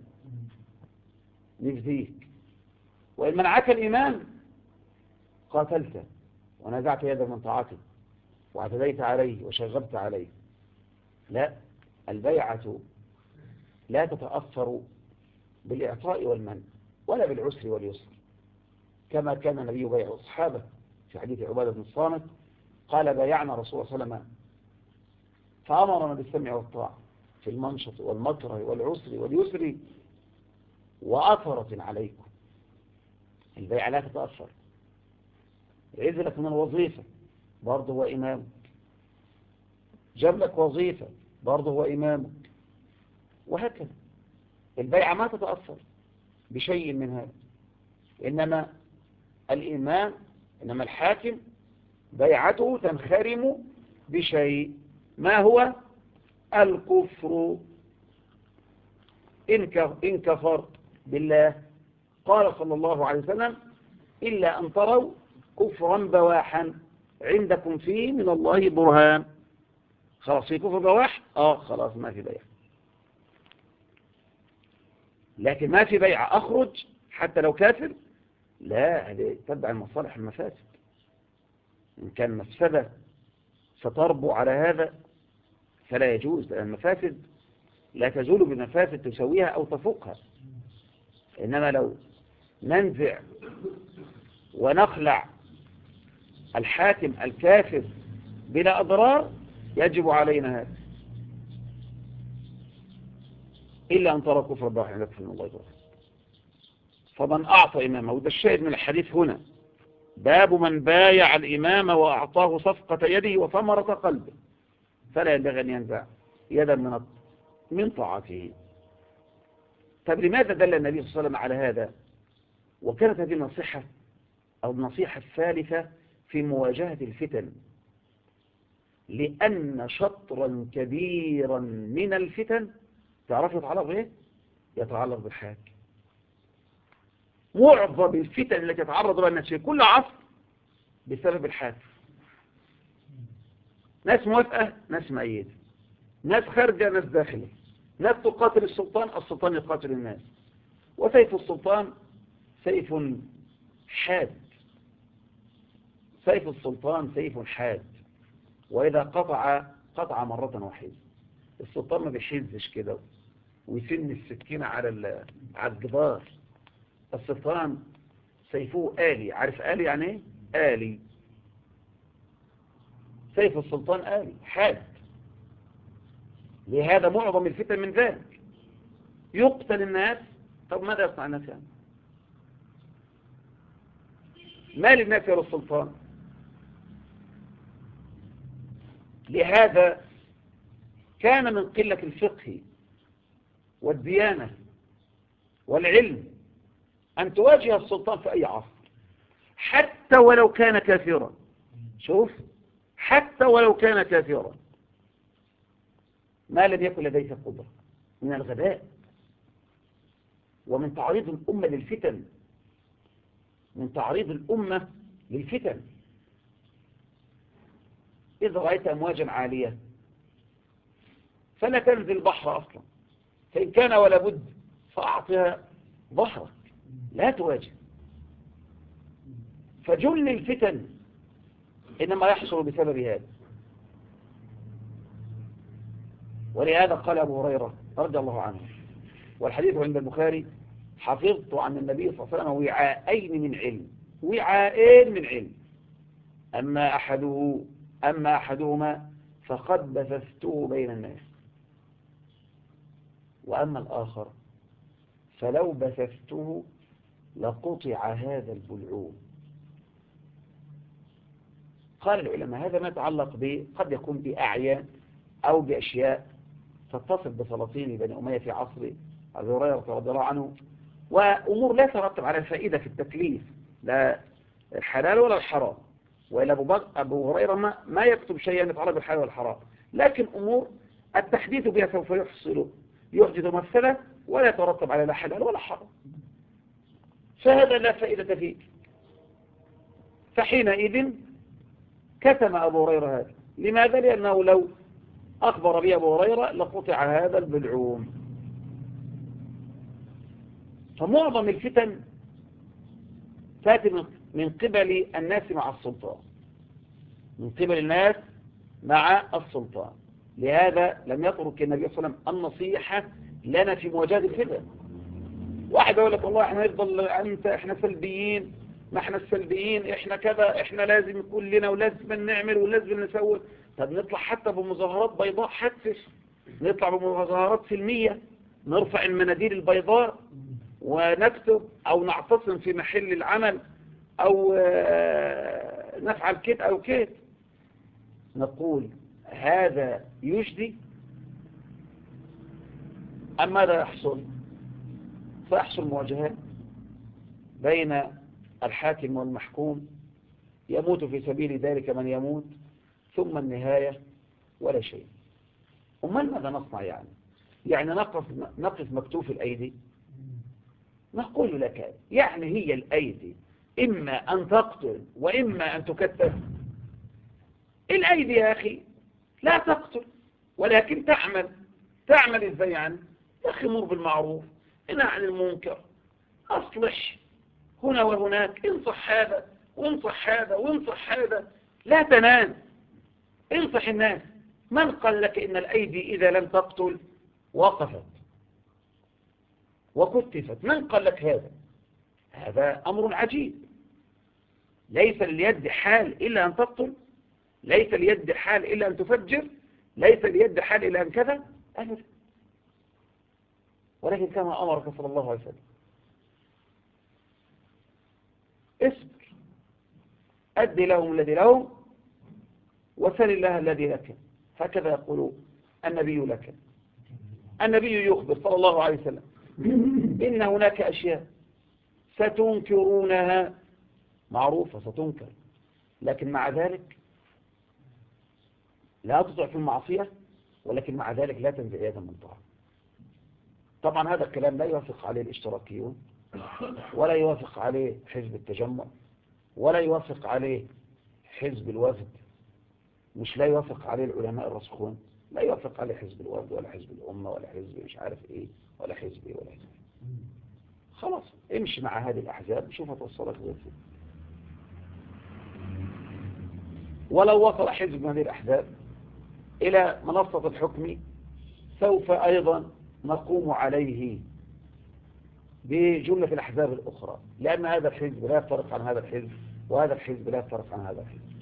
نفديك، وإن منعك الإمام قاتلت ونزعت يد من طاعته واعتديت عليه وشغبت عليه. لا، البيعة لا تتأثر بالإعطاء والمنع ولا بالعسر واليسر، كما كان النبي بيع أصحابه في حديث عبادة بن الصامت قال: بايعنا رسول الله صلى الله عليه وسلم فأمرنا بالسمع والطاعة في المنشط والمكره والعسر واليسر وأثرة عليكم. البيعة لا تتأثر. عز لك من الوظيفة برضه هو إمامك، جاب لك وظيفة برضه هو إمامك، وهكذا. البيعة ما تتأثر بشيء من هذا، إنما الإمام، إنما الحاكم بيعته تنخرم بشيء، ما هو؟ الكفر. إن كفر بالله قال صلى الله عليه وسلم: إلا أن تروا كفرا بواحا عندكم فيه من الله برهان. خلاص في كفر بواح، خلاص ما في بيع. لكن ما في بيع أخرج حتى لو كافر، لا، هذه تبع المصالح المفاسد. إن كان مفسدة ستربو على هذا فلا يجوز، لأن المفاسد لا تزول بمفاسد تسويها أو تفوقها. إنما لو ننزع ونخلع الحاكم الكافر بلا أضرار يجب علينا هذا، إلا أن ترى كفر بواح عندكم من الله برهان. فمن أعطى إمامه، وده الشاهد من الحديث هنا، باب من بايع الإمام وأعطاه صفقة يده وثمرة قلبه فلا ينبغي أن ينزع يدا من طاعته. طب لماذا دل النبي صلى الله عليه وسلم على هذا؟ وكانت هذه النصيحة أو النصيحة الثالثة في مواجهة الفتن، لأن شطرا كبيرا من الفتن تعرف يتعلق بإيه؟ يتعلق بالحاكم. معظم الفتن التي يتعرض لها الناس في كل عصر بسبب الحاكم. ناس موافقة، ناس مؤيدة، ناس خارجة، ناس داخلة، ناس تقاتل السلطان، السلطان يقاتل الناس. وسيف السلطان سيف حاد، سيف السلطان سيف حاد، وإذا قطع مرة واحدة. السلطان ما بيحزش كده ويسن السكينة على الجدار. السلطان سيفه آلي. عارف آلي يعني ايه؟ آلي. سيف السلطان آلي حاد. لهذا معظم الفتن من ذلك. يقتل الناس. طب ماذا يصنع الناس يعني؟ ما للناس يا السلطان؟ لهذا كان من قلة الفقه والديانة والعلم أن تواجه السلطان في أي عصر حتى ولو كان كافرا. شوف، حتى ولو كان كافرا ما لم يكن لديك قدرة، من الغباء ومن تعريض الأمة للفتن، من تعريض الأمة للفتن. إذا رأيت أمواجا عالية فلا تنزل البحر أصلا، فإن كان ولا بد فأعطها ظهرك، لا تواجه. فجل الفتن إنما يحصل بسبب هذا. ولهذا قال أبو هريرة رضي الله عنه، والحديث عند البخاري: حفظت عن النبي صلى الله عليه وسلم وعاءين من علم، وعاءين من علم، أما أحدهما فقد بثثته بين الناس، وأما الآخر فلو بثثته لقطع هذا البلعوم. قال العلماء هذا ما يتعلق قد يكون بأعيان أو بأشياء تتصل بسلاطين بني أمية في عصر أبي هريرة رضي الله عنه، وأمور لا ترتب على الفائدة في التكليف، لا الحلال ولا الحرام، وإلا أبو هريرة ما يكتب شيئا يتعلق بالحلال والحرام، لكن أمور التحديث بها سوف يحدث مفسدة ولا يترتب على لا حلال ولا حرام، فهذا لا فائدة فيه. فحينئذ كتم أبو هريرة هذا. لماذا؟ لأنه لو أخبر به أبو هريرة لقطع هذا البلعوم. فمعظم الفتن تأتي من قبل الناس مع السلطان، من قبل الناس مع السلطان. لهذا لم يترك النبي صلى الله عليه وسلم النصيحة لنا في مواجهة الفتن. واحد يقول لك والله احنا نفضل احنا سلبيين، ما احنا السلبيين، احنا كذا، احنا لازم يكون لنا ولازم نعمل ولازم نسوي. طب نطلع حتى بمظاهرات بيضاء حتى، نطلع بمظاهرات سلمية، نرفع المناديل البيضاء ونكتب أو نعتصم في محل العمل أو نفعل كده أو كده. نقول هذا يجدي أم ماذا يحصل؟ فيحصل مواجهات بين الحاكم والمحكوم، يموت في سبيل ذلك من يموت، ثم النهاية ولا شيء. أمال ماذا نصنع يعني نقف مكتوف الأيدي؟ نقول لك يعني هي الأيدي إما أن تقتل وإما أن تكتف. الأيدي يا أخي لا تقتل ولكن تعمل إزاي يا أخي؟ مر بالمعروف، انهى عن المنكر، أصلح هنا وهناك، انصح هذا وانصح هذا وانصح هذا، لا تنام، انصح الناس. من قال لك إن الأيدي إذا لم تقتل وقفت وكتفت؟ من قال لك هذا؟ هذا أمر عجيب. ليس لليد حال إلا أن تقتل، ليس لليد حال إلا أن تفجر، ليس لليد حال إلا أن كذا، أبدا. ولكن كما أمرك صلى الله عليه وسلم: اصبر، أدي لهم الذي لهم وسل الله الذي لك. هكذا يقول النبي لك. النبي يخبر صلى الله عليه وسلم إن هناك أشياء ستنكرونها، معروفة ستنكر، لكن مع ذلك لا تطع في المعصية، ولكن مع ذلك لا تنزع يدا من طاعة. طبعا هذا الكلام لا يوافق عليه الاشتراكيون، ولا يوافق عليه حزب التجمع، ولا يوافق عليه حزب الوفد، مش لا يوافق عليه العلماء الراسخون، لا يوافق عليه حزب الوفد ولا حزب الأمة ولا حزب مش عارف ايه ولا حزب ايه ولا حزب. خلاص امشي مع هذه الأحزاب شوف هتوصلك غير فيه. ولو وصل حزب من هذه الأحزاب إلى منصة الحكم سوف أيضا نقوم عليه بجملة الأحزاب الأخرى، لأن هذا الحزب لا يفترق عن هذا الحزب، وهذا الحزب لا يفترق عن هذا الحزب.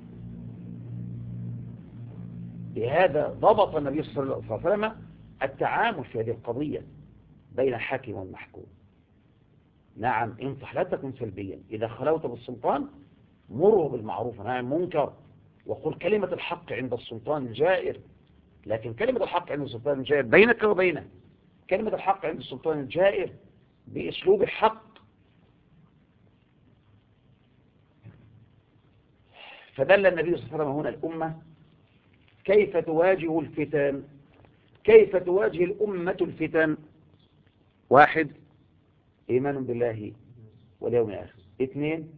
لهذا ضبط النبي صلى الله عليه وسلم التعامل في هذه القضية بين الحاكم والمحكوم. نعم انصح، لا تكن سلبيا. إذا خلوت بالسلطان مره بالمعروف ونهى عن المنكر، وقل كلمة الحق عند السلطان الجائر. لكن كلمة الحق عند السلطان الجائر بينك وبينه، كلمة الحق عند السلطان الجائر بأسلوب الحق. فدل النبي صلى الله عليه وسلم هنا الأمة كيف تواجه الفتن، كيف تواجه الأمة الفتن. 1 إيمان بالله واليوم الآخر. 2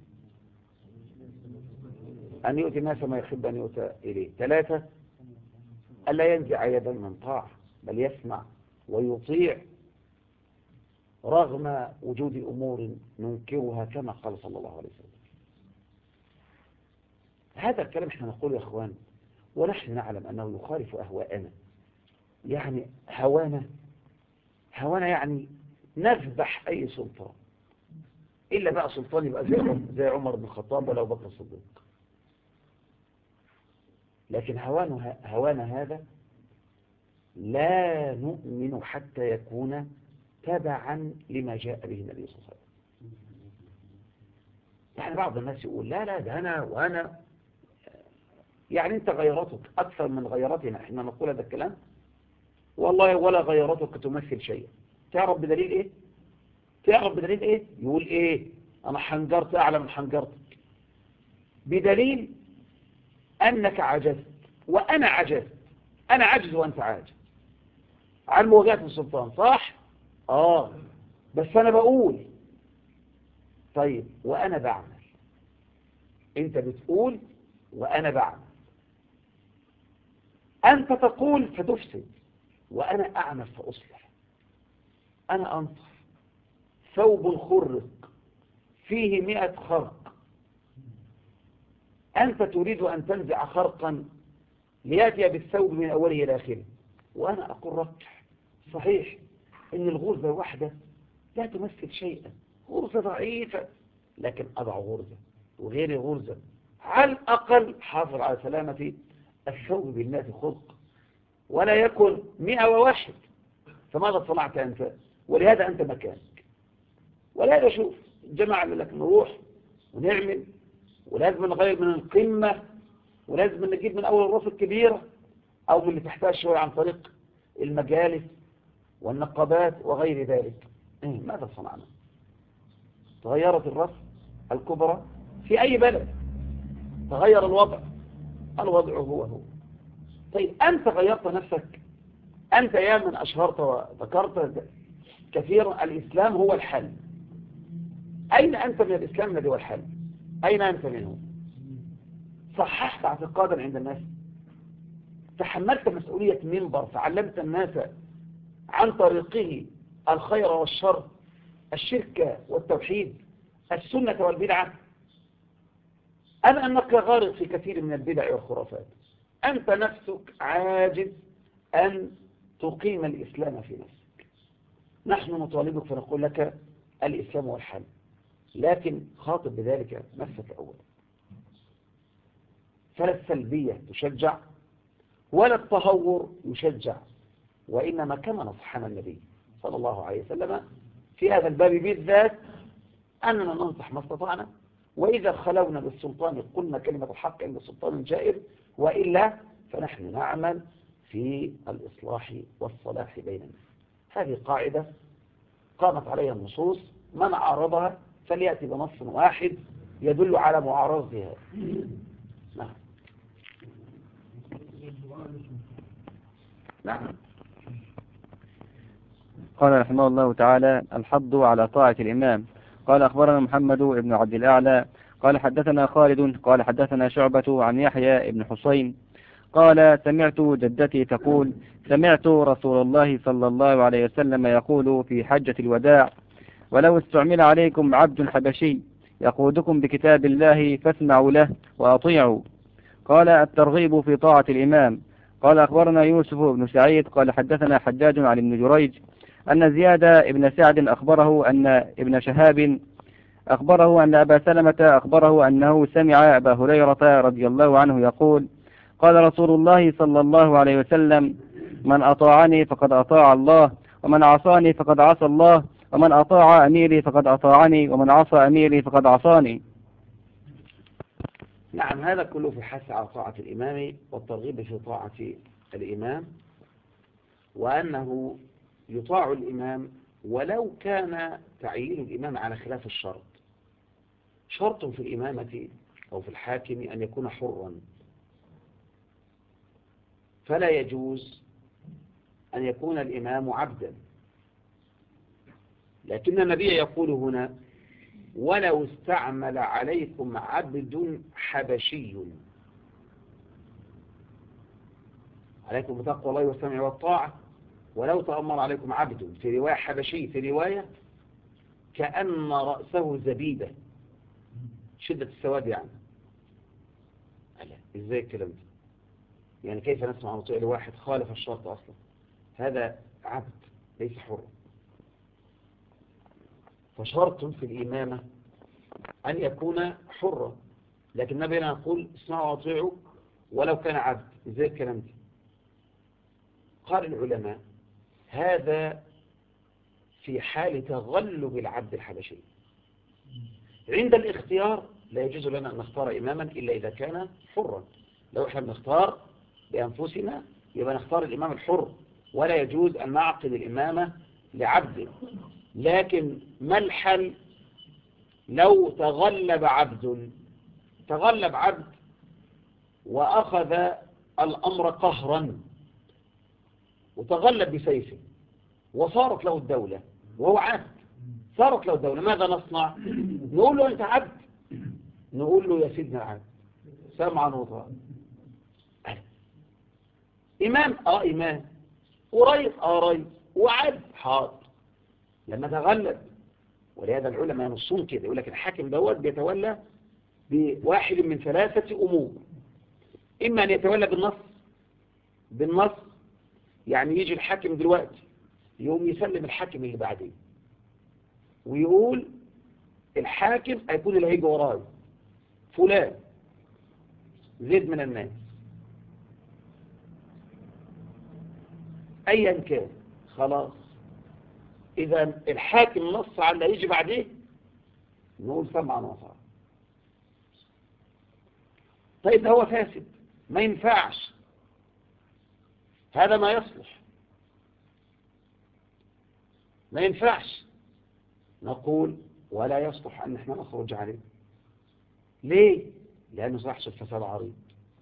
أن يؤتي الناس ما يحب أن يؤتى إليه. 3 ألا ينزع يدا من طاعة بل يسمع ويطيع رغم وجود أمور ننكرها كما قال صلى الله عليه وسلم. هذا الكلام احنا نقول يا أخوان ونحن نعلم أنه يخالف أهواءنا، يعني هوانا يعني نذبح أي سلطان، إلا بقى سلطان يبقى زي عمر بن الخطاب ولا أبو بكر الصديق. لكن هوانا هذا لا نؤمن حتى يكون تبعا لما جاء به النبي صلى الله عليه وسلم. يعني بعض الناس يقول لا ده أنا وأنا، يعني أنت غيرتك أكثر من غيرتنا. إحنا نقول هذا الكلام والله ولا غيرتك تمثل شيئا. تعرف بدليل إيه؟ يقول إيه؟ أنا حنجرت أعلى من حنجرتك، بدليل أنك عجزت وأنا عجزت. أنا عجز وأنت عاجز عن مواجهة السلطان، صح؟ بس أنا بقول. طيب وأنا بعمل، أنت بتقول وأنا بعمل. أنت تقول فتفسد وأنا أعمل فأصلح. أنا أنصح ثوب خرق فيه 100 خرق، أنت تريد أن تنزع خرقا ليأتي بالثوب من أوله إلى آخره، وأنا أقول رجح. صحيح إن الغرزة الواحدة لا تمثل شيئا، غرزة ضعيفة، لكن أضع غرزة وغير غرزة على الأقل حافظ على سلامة الثوب بالناس خلق، ولا يكن 101. فماذا صنعت أنت؟ ولهذا أنت مكانك. ولهذا شوف الجماعة اللي لك نروح ونعمل، ولازم نغير من القمة، ولازم نجيب من أول الرأس الكبيرة أو من اللي تحتاج شوية عن طريق المجالس والنقابات وغير ذلك. ماذا صنعنا؟ تغيرت الرأس الكبرى في أي بلد، تغير الوضع هو. طيب أنت غيرت نفسك، أنت يا من أشهرت وذكرت كثيرا الإسلام هو الحل. أين أنت من الإسلام الذي هو الحل؟ أين أنت منه؟ صححت اعتقادا عند الناس، تحملت مسؤولية منبر، فعلمت الناس عن طريقه الخير والشر، الشرك والتوحيد، السنة والبدعة، أم أنك غارق في كثير من البدع والخرافات؟ أنت نفسك عاجز أن تقيم الإسلام في نفسك. نحن نطالبك فنقول لك الإسلام هو الحل، لكن خاطب بذلك نفسك أولا. فلا السلبية تشجع ولا التهور يشجع، وإنما كما نصحنا النبي صلى الله عليه وسلم في هذا الباب بالذات أننا ننصح ما استطعنا، وإذا خلونا بالسلطان قلنا كلمة الحق عند السلطان جائر، وإلا فنحن نعمل في الإصلاح والصلاح بين الناس. هذه قاعدة قامت عليها النصوص، من عارضها فليأتي بنص واحد يدل على معارضتها. نعم. قال رحمه الله تعالى: الحض على طاعة الإمام. قال أخبرنا محمد بن عبد الأعلى قال حدثنا خالد قال حدثنا شعبة عن يحيى بن حسين قال سمعت جدتي تقول سمعت رسول الله صلى الله عليه وسلم يقول في حجة الوداع: ولو استعمل عليكم عبد حبشي يقودكم بكتاب الله فاسمعوا له وأطيعوا. قال الترغيب في طاعة الإمام. قال أخبرنا يوسف بن سعيد قال حدثنا حجاج عن ابن جريج أن زياد بن سعد أخبره أن ابن شهاب أخبره أن أبا سلمة أخبره أنه سمع أبا هريرة رضي الله عنه يقول: قال رسول الله صلى الله عليه وسلم: من أطاعني فقد أطاع الله، ومن عصاني فقد عصى الله، ومن أطاع أميري فقد أطاعني، ومن عصى أميري فقد عصاني. نعم، هذا كله في الحث على طاعة الإمام والترغيب في طاعة الإمام، وأنه يطاع الإمام ولو كان تعيين الإمام على خلاف الشرط. شرط في الإمامة أو في الحاكم أن يكون حرا، فلا يجوز أن يكون الإمام عبدا. لكن النبي يقول هنا: ولو استعمل عليكم عبد حبشي. عليكم بتقوى الله والسمع والطاعة. ولو تأمر عليكم عبد، في رواية حبشي، في رواية كأن رأسه زبيدة، شدة السواد يعني. ازاي الكلام ده؟ يعني كيف نسمع مطيع لواحد خالف الشرط أصلا؟ هذا عبد ليس حر. فشرط في الإمامة أن يكون حرا، لكن النبي يقول: اسمعوا واطيعوا ولو كان عبد. ازاي الكلام ده؟ قال العلماء: هذا في حال تغلب العبد الحبشي. عند الاختيار لا يجوز لنا أن نختار إماما إلا إذا كان حرا. لو احنا بنختار بأنفسنا يبقى نختار الإمام الحر، ولا يجوز أن نعقد الإمامة لعبد. لكن ما الحل لو تغلب عبد وأخذ الأمر قهرا وتغلب بسيفه وصارت له الدولة وهو عبد، صارت له الدولة، ماذا نصنع؟ نقول له: أنت عبد. نقول له: يا سيدنا العبد، سمعا وطاعة. إمام إمام، ورئيس رئيس، وعبد حاضر لما تغلب. ولهذا العلماء ينصون كده، يقول لك الحاكم دوت بيتولى بواحد من 3 أمور: إما أن يتولى بالنص، يعني يجي الحاكم دلوقتي يقوم يسلم الحاكم اللي بعدين ويقول: الحاكم هيكون اللي هيجي وراي فلان زيد من الناس أيا كان. خلاص، إذا الحاكم نص على اللي هيجي بعديه نقول سمعا وطاعة. طيب ده هو فاسد، ما ينفعش، هذا ما يصلح، ما ينفعش. نقول: ولا يصلح أن احنا نخرج عليه. ليه؟ لأنه سيحصل فساد عريض.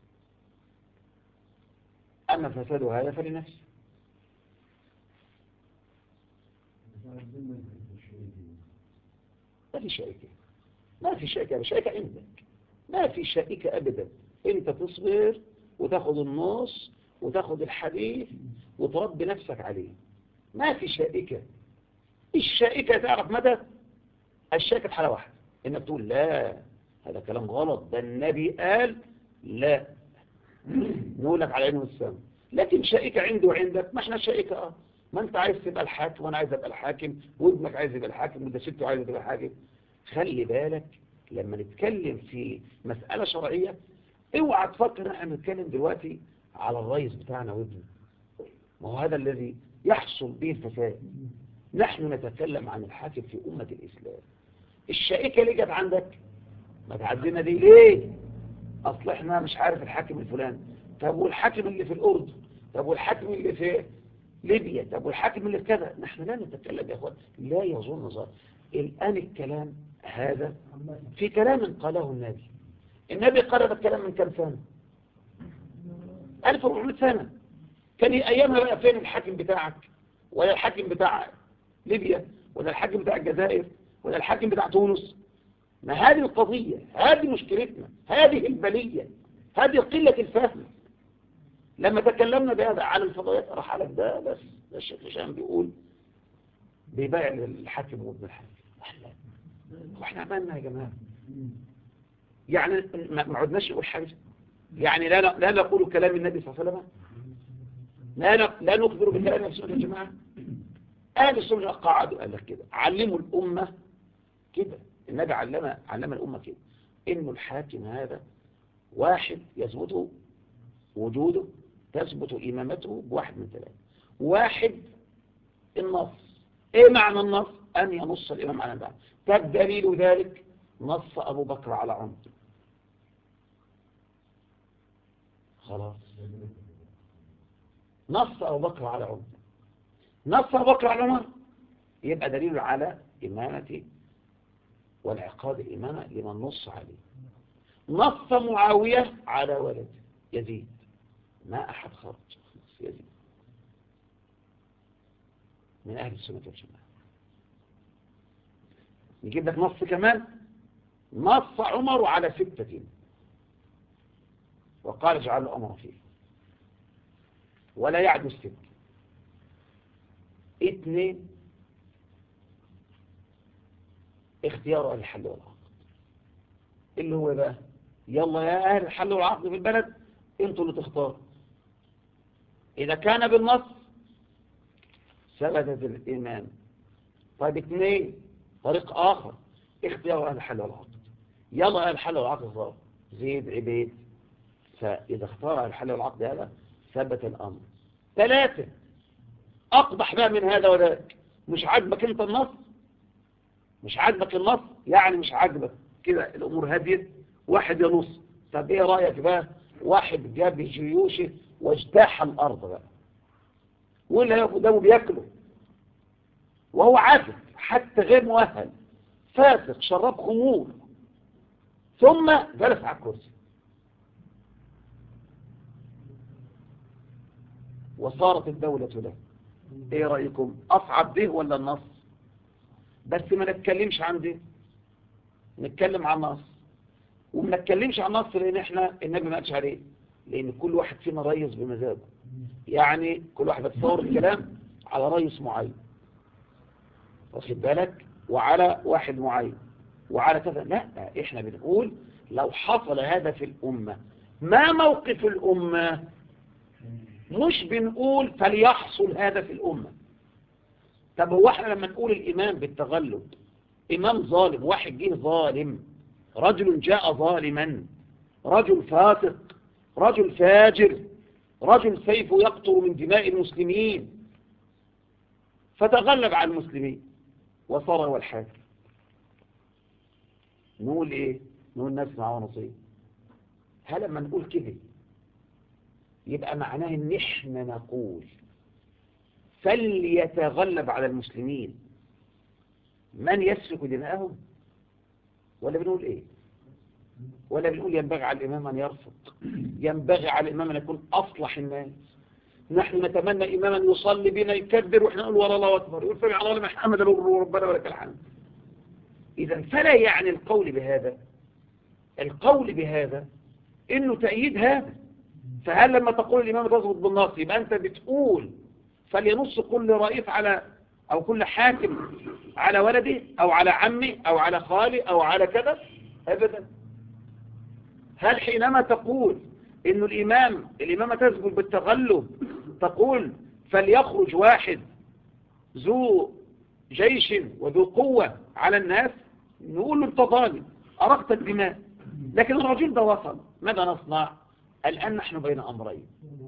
أما فساد هذا فلنفسه. ما في شائكة، ما في شائكة، شائكة عندك، ما في شائكة أبدا. أنت تصبر وتاخذ النص وتاخذ الحديث وتربي نفسك عليه. ما في شائكة. الشائكة تعرف مدى الشائكة؟ حالة واحدة، إنك تقول: لا، هذا كلام غلط، ده النبي قال لا. نقول لك على عينه والسمع. لكن شائكة عندي وعندك، ما احنا شائكة. ما انت عايز تبقى الحاكم وانا عايز ابقى الحاكم، وابنك عايز يبقى الحاكم، وده سته عايز يبقى الحاكم. خلي بالك لما نتكلم في مسألة شرعية، اوعى تفكر ان احنا نتكلم دلوقتي على الرئيس بتاعنا وابنه. ما هو هذا الذي يحصل به الفساد. نحن نتكلم عن الحاكم في أمة الإسلام. الشائكة اللي جت عندك ما تعدينا دي ليه؟ أصل احنا مش عارف الحاكم الفلاني. طب والحاكم اللي في الأردن؟ طب والحاكم اللي في ليبيا؟ طب والحاكم اللي في كذا؟ نحن لا نتكلم يا أخوان، لا يظن نظر. الآن الكلام هذا في كلام قاله النبي قال هذا الكلام من كم سنة؟ 1400 سنة. كان أيامها بقى فين الحاكم بتاعك؟ ولا الحاكم بتاع ليبيا؟ ولا الحاكم بتاع الجزائر؟ ولا الحاكم بتاع تونس؟ ما هذه القضية، هذه مشكلتنا، هذه البلية، هذه قلة الفهم. لما تكلمنا بهذا على الفضائيات راح على ده بس. ده الشيخ هشام بيقول بيبايع الحاكم وابن الحاكم. واحنا عملنا يا جماعة يعني ما عدناش نقول حاجة، يعني لا نقول كلام النبي صلى الله عليه وسلم، لا نخبر بكلام السنة يا جماعة. أهل السنة قعدوا قال لك كده، علموا الأمة كده. النبي علم الأمة كده، إنه الحاكم هذا واحد يثبت وجوده، تثبت إمامته بواحد من 3. واحد، النص. إيه معنى النص؟ أن ينص الإمام على بعض. طب دليل ذلك نص أبو بكر على عمر. خلاص، نص أبو بكر على عمر، نص أبو بكر على عمر، يبقى دليل على إمامة والعقاد الإمامة لمن نص عليه. نص معاوية على ولد يزيد، ما أحد خرج يزيد من أهل السنة والجماعة. نجيب لك نص كمان، نص عمر على 6 وقال اجعل الأمر فيه ولا يعدو 6. 2 اختيار أهل الحل والعقد، اللي هو بقى يلا يا أهل الحل والعقد في البلد انتوا اللي تختاروا. إذا كان بالنص ثبتت الإيمان. طيب 2 طريق آخر، اختيار أهل الحل والعقد، يلا أهل الحل والعقد صار زيد عبيد، فإذا اختار أهل الحل والعقد هذا ثبت الأمر. 3 أقبح بقى من هذا وذاك، مش عاجبك انت النص، مش عاجبك النص، يعني مش عاجبك كده الأمور هديت، واحد ينص. طب ايه رأيك بقى واحد جاب جيوشه واجتاح الأرض بقى، واللي هياخد دمه بياكله وهو عاجب حتى غير مؤهل، فاسق شرب خمور، ثم جلس على الكرسي وصارت الدولة له. ايه رأيكم أصعب ده ولا النص؟ بس ما نتكلمش عن ده، نتكلم عن النص. وما نتكلمش عن النص لأن احنا النبي ما قالش عليه، لأن كل واحد فينا ريس بمزاجه، يعني كل واحد بتصور الكلام على ريس معين، واخد بالك، وعلى واحد معين وعلى كذا. لا، احنا بنقول لو حصل هذا في الأمة ما موقف الأمة، مش بنقول فليحصل هذا في الأمة. طب هو احنا لما نقول الإمام بالتغلب إمام ظالم، واحد جه ظالم، رجل جاء ظالما، رجل فاسق، رجل فاجر، رجل سيفه يقطر من دماء المسلمين، فتغلب على المسلمين وصار هو الحاكم، نقول ايه؟ نقول نسمع ونطيع. هل لما نقول كده يبقى معناه ان احنا نقول فليتغلب على المسلمين من يسفك دماءهم، ولا بنقول ايه؟ ولا بنقول ينبغي على الامام ان يرفض، ينبغي على الامام ان يكون اصلح الناس. نحن نتمنى اماما يصلي بنا يكبر واحنا نقول ورا الله اكبر، يقول سمع الله لمن حمده ربنا ولك الحمد. اذا فلا يعني القول بهذا، القول بهذا انه تأييد هذا. فهل لما تقول الامام تضبط بالنص يبقى انت بتقول فلينص كل رئيس على او كل حاكم على ولده او على عمه او على خاله او على كذا؟ ابدا. هل حينما تقول انه الامامة تثبت بالتغلب تقول فليخرج واحد ذو جيش وذو قوة على الناس؟ نقول له انت ظالم أرقت الدماء. لكن الرجل ده وصل، ماذا نصنع؟ الآن نحن بين أمرين،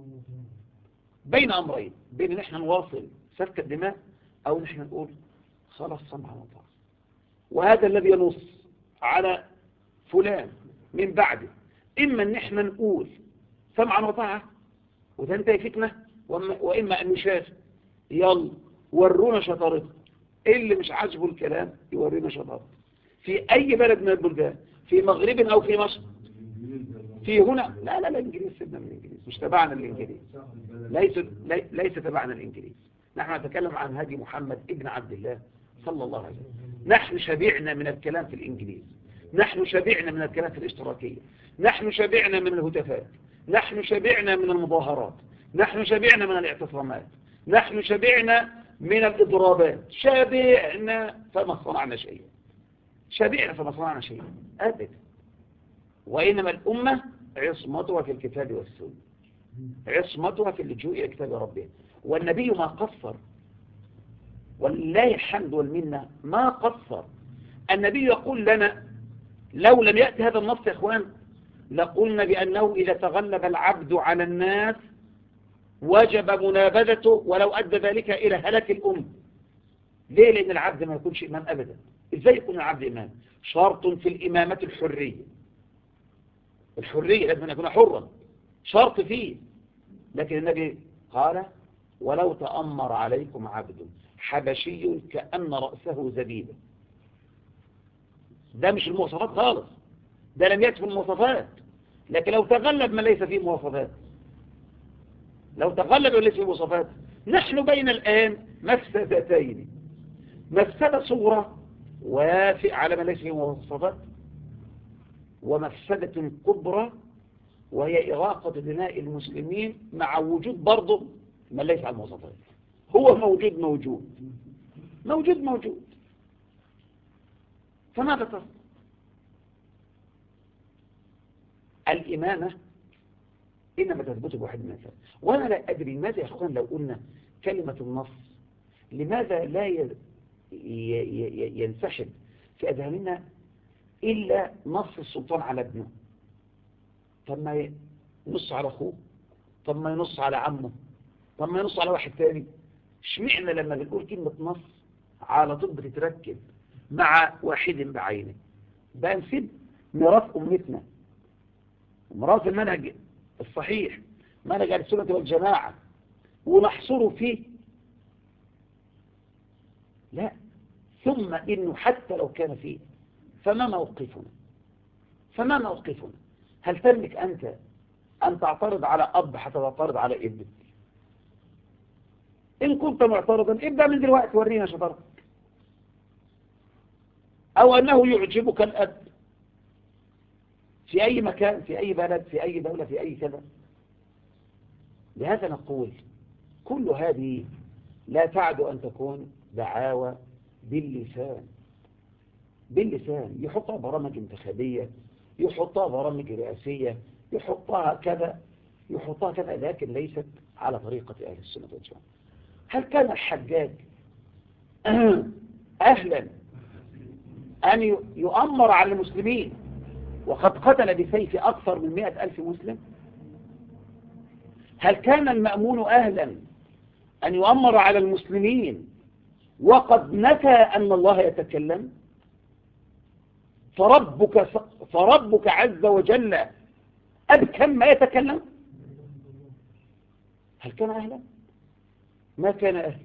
بين نحن نواصل سفك الدماء أو نحن نقول خلاص سمعا وطاعة. وهذا الذي ينص على فلان من بعده، إما أن نحن نقول سمعا وطاعة وتنتهي فتنة، وإما أن نشاف يلا ورونا شطارته، اللي مش عاجبه الكلام يورينا شطارته في أي بلد من البلدان، في مغرب أو في مصر، في هنا. لا الإنجليز سيبنا من الإنجليز، مش تبعنا الإنجليز، ليس تبعنا الإنجليز. نحن نتكلم عن هدي محمد ابن عبد الله صلى الله عليه وسلم. نحن شبعنا من الكلام في الإنجليز، نحن شبعنا من الكلام في الاشتراكية، نحن شبعنا من الهتافات، نحن شبعنا من المظاهرات، نحن شبعنا من الاعتصامات، نحن شبعنا من الإضرابات، شبعنا فما صنعنا شيئا، شبعنا فما صنعنا شيئا أبدا. وإنما الأمة عصمتها في الكتاب والسنة، عصمتها في اللجوء إلى كتاب ربها. والنبي ما قصر، ولله الحمد والمنة ما قصر. النبي يقول لنا لو لم يأتي هذا النص يا إخوان لقلنا بأنه إذا تغلب العبد على الناس وجب منابذته ولو أدى ذلك إلى هلاك الأمة. ليه؟ لأن العبد ما يكونش إمام أبدا. إزاي يكون العبد إمام؟ شرط في الإمامة الحرية لازم أن يكون حرا، شرط فيه. لكن النبي قال ولو تأمر عليكم عبد. حبشي كأن رأسه زبيبة. ده مش المواصفات خالص، ده لم يأتي في المواصفات. لكن لو تغلب ما ليس فيه مواصفات، لو تغلب ما ليس فيه مواصفات، نحن بين الآن مفسدتين: مفسدة صغرى وافق على ما ليس فيه مواصفات، ومفسدة كبرى وهي إراقة دماء المسلمين مع وجود برضه ما ليس على المواصفات. هو موجود. فماذا تصل؟ الإمامة إنما تثبت بواحد من الثلاث. وأنا لا أدري ماذا يا أخوان لو قلنا كلمة النص، لماذا لا ينسحب في أذهاننا إلا نص السلطان على ابنه؟ طب ما ينص على أخوه، طب ما ينص على عمه، طب ما ينص على واحد تاني. اشمعنا لما بنقول كلمة نص على طب بتتركب مع واحد بعينه؟ بقى نسيب ميراث أمتنا وميراث المنهج الصحيح، منهج السنة والجماعة، ونحصره فيه؟ لا. ثم إنه حتى لو كان فيه فما موقفنا؟ هل تملك أنت أن تعترض على أب حتى تعترض على ابن؟ إن كنت معترضا ابدأ من دلوقتي ورينا شطارتك. أو أنه يعجبك الأب في أي مكان، في أي بلد، في أي دولة، في أي كذا. لهذا نقول كل هذه لا تعد أن تكون دعاوى باللسان. يحطها برامج انتخابية، يحطها برامج رئاسية، يحطها كذا، لكن ليست على طريقة أهل السنة والجماعة. هل كان الحجاج أهلا أن يؤمر على المسلمين وقد قتل بسيف أكثر من 100,000 مسلم؟ هل كان المأمون أهلا أن يؤمر على المسلمين وقد نفى أن الله يتكلم؟ فربك عز وجل أبكم ما يتكلم. هل كان أهلا؟ ما كان أهلا.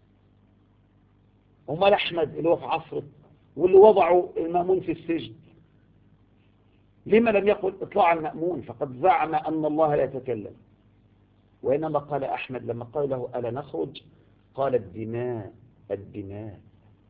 امال أحمد اللي هو في عصره واللي وضعوا المأمون في السجن، لما لم يقل اطلع المأمون فقد زعم أن الله لا يتكلم؟ وإنما قال أحمد لما قال له ألا نخرج؟ قال الدماء.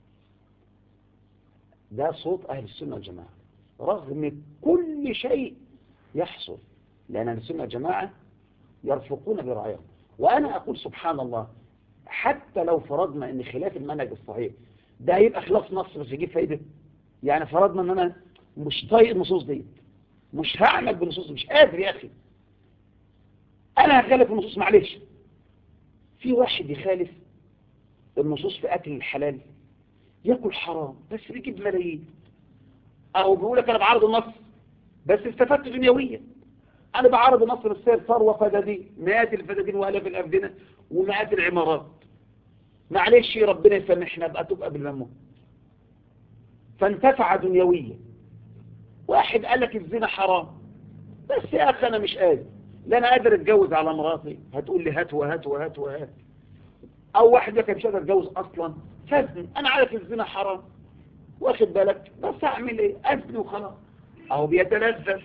ده صوت أهل السنة والجماعة رغم كل شيء يحصل، لأن أهل السنة والجماعة يرفقون برعايهم. وأنا أقول سبحان الله، حتى لو فرضنا أن خلاف المنهج الصحيح ده هيبقى خلاف نص بس يجيب فايدة. يعني فرضنا أن أنا مش طايق النصوص دي، مش هعمل بالنصوص، مش قادر يا أخي، أنا هخالف النصوص. معلش، في واحد يخالف النصوص في أكل الحلال، يأكل حرام بس بيجيب ملايين، أو بيقولك أنا بعرض النص بس استفدت دنيويا. أنا بعرض النص بالسير ثروة فدادين، مئات الفدادين وآلاف الأفدنة ومئات العمارات. معلش ربنا يسامحنا، بقى تبقى بالممنوع، فانتفع دنيويا. واحد قال لك الزنا حرام، بس يا أخي أنا مش قادر، لا أنا قادر أتجوز على مراتي، هتقول لي هات وهات وهات وهات. أو واحد يقول مش قادر أتجوز أصلا، فازني، أنا عارف الزنا حرام واخد بالك، بس أعمل إيه؟ أزني وخلاص. أهو بيتلذذ.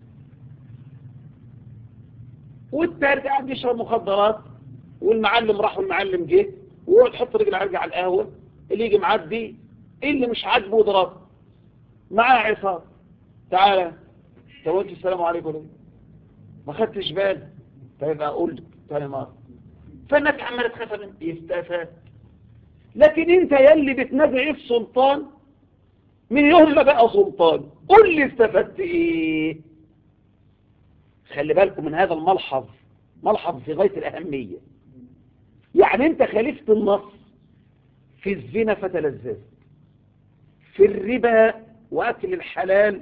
والتالت قاعد يشرب مخدرات، والمعلم راح والمعلم جه، ويقعد يحط رجل على القهوة، اللي يجي معدي اللي مش عاجبه يضرب معاه عصام. تعالى قلت السلام عليكم ليه؟ ما خدتش بالي. طيب اقول لك تاني مرة. فالناس عماله تخاف منه، يستفاد. لكن انت يلي بتنازع في سلطان من يوم ما بقى سلطان، قول لي استفدت ايه؟ خلي بالكم من هذا الملحظ، ملحظ في غاية الأهمية. يعني انت خالفت النص في الزنا فتلذذت، في الربا وأكل الحلال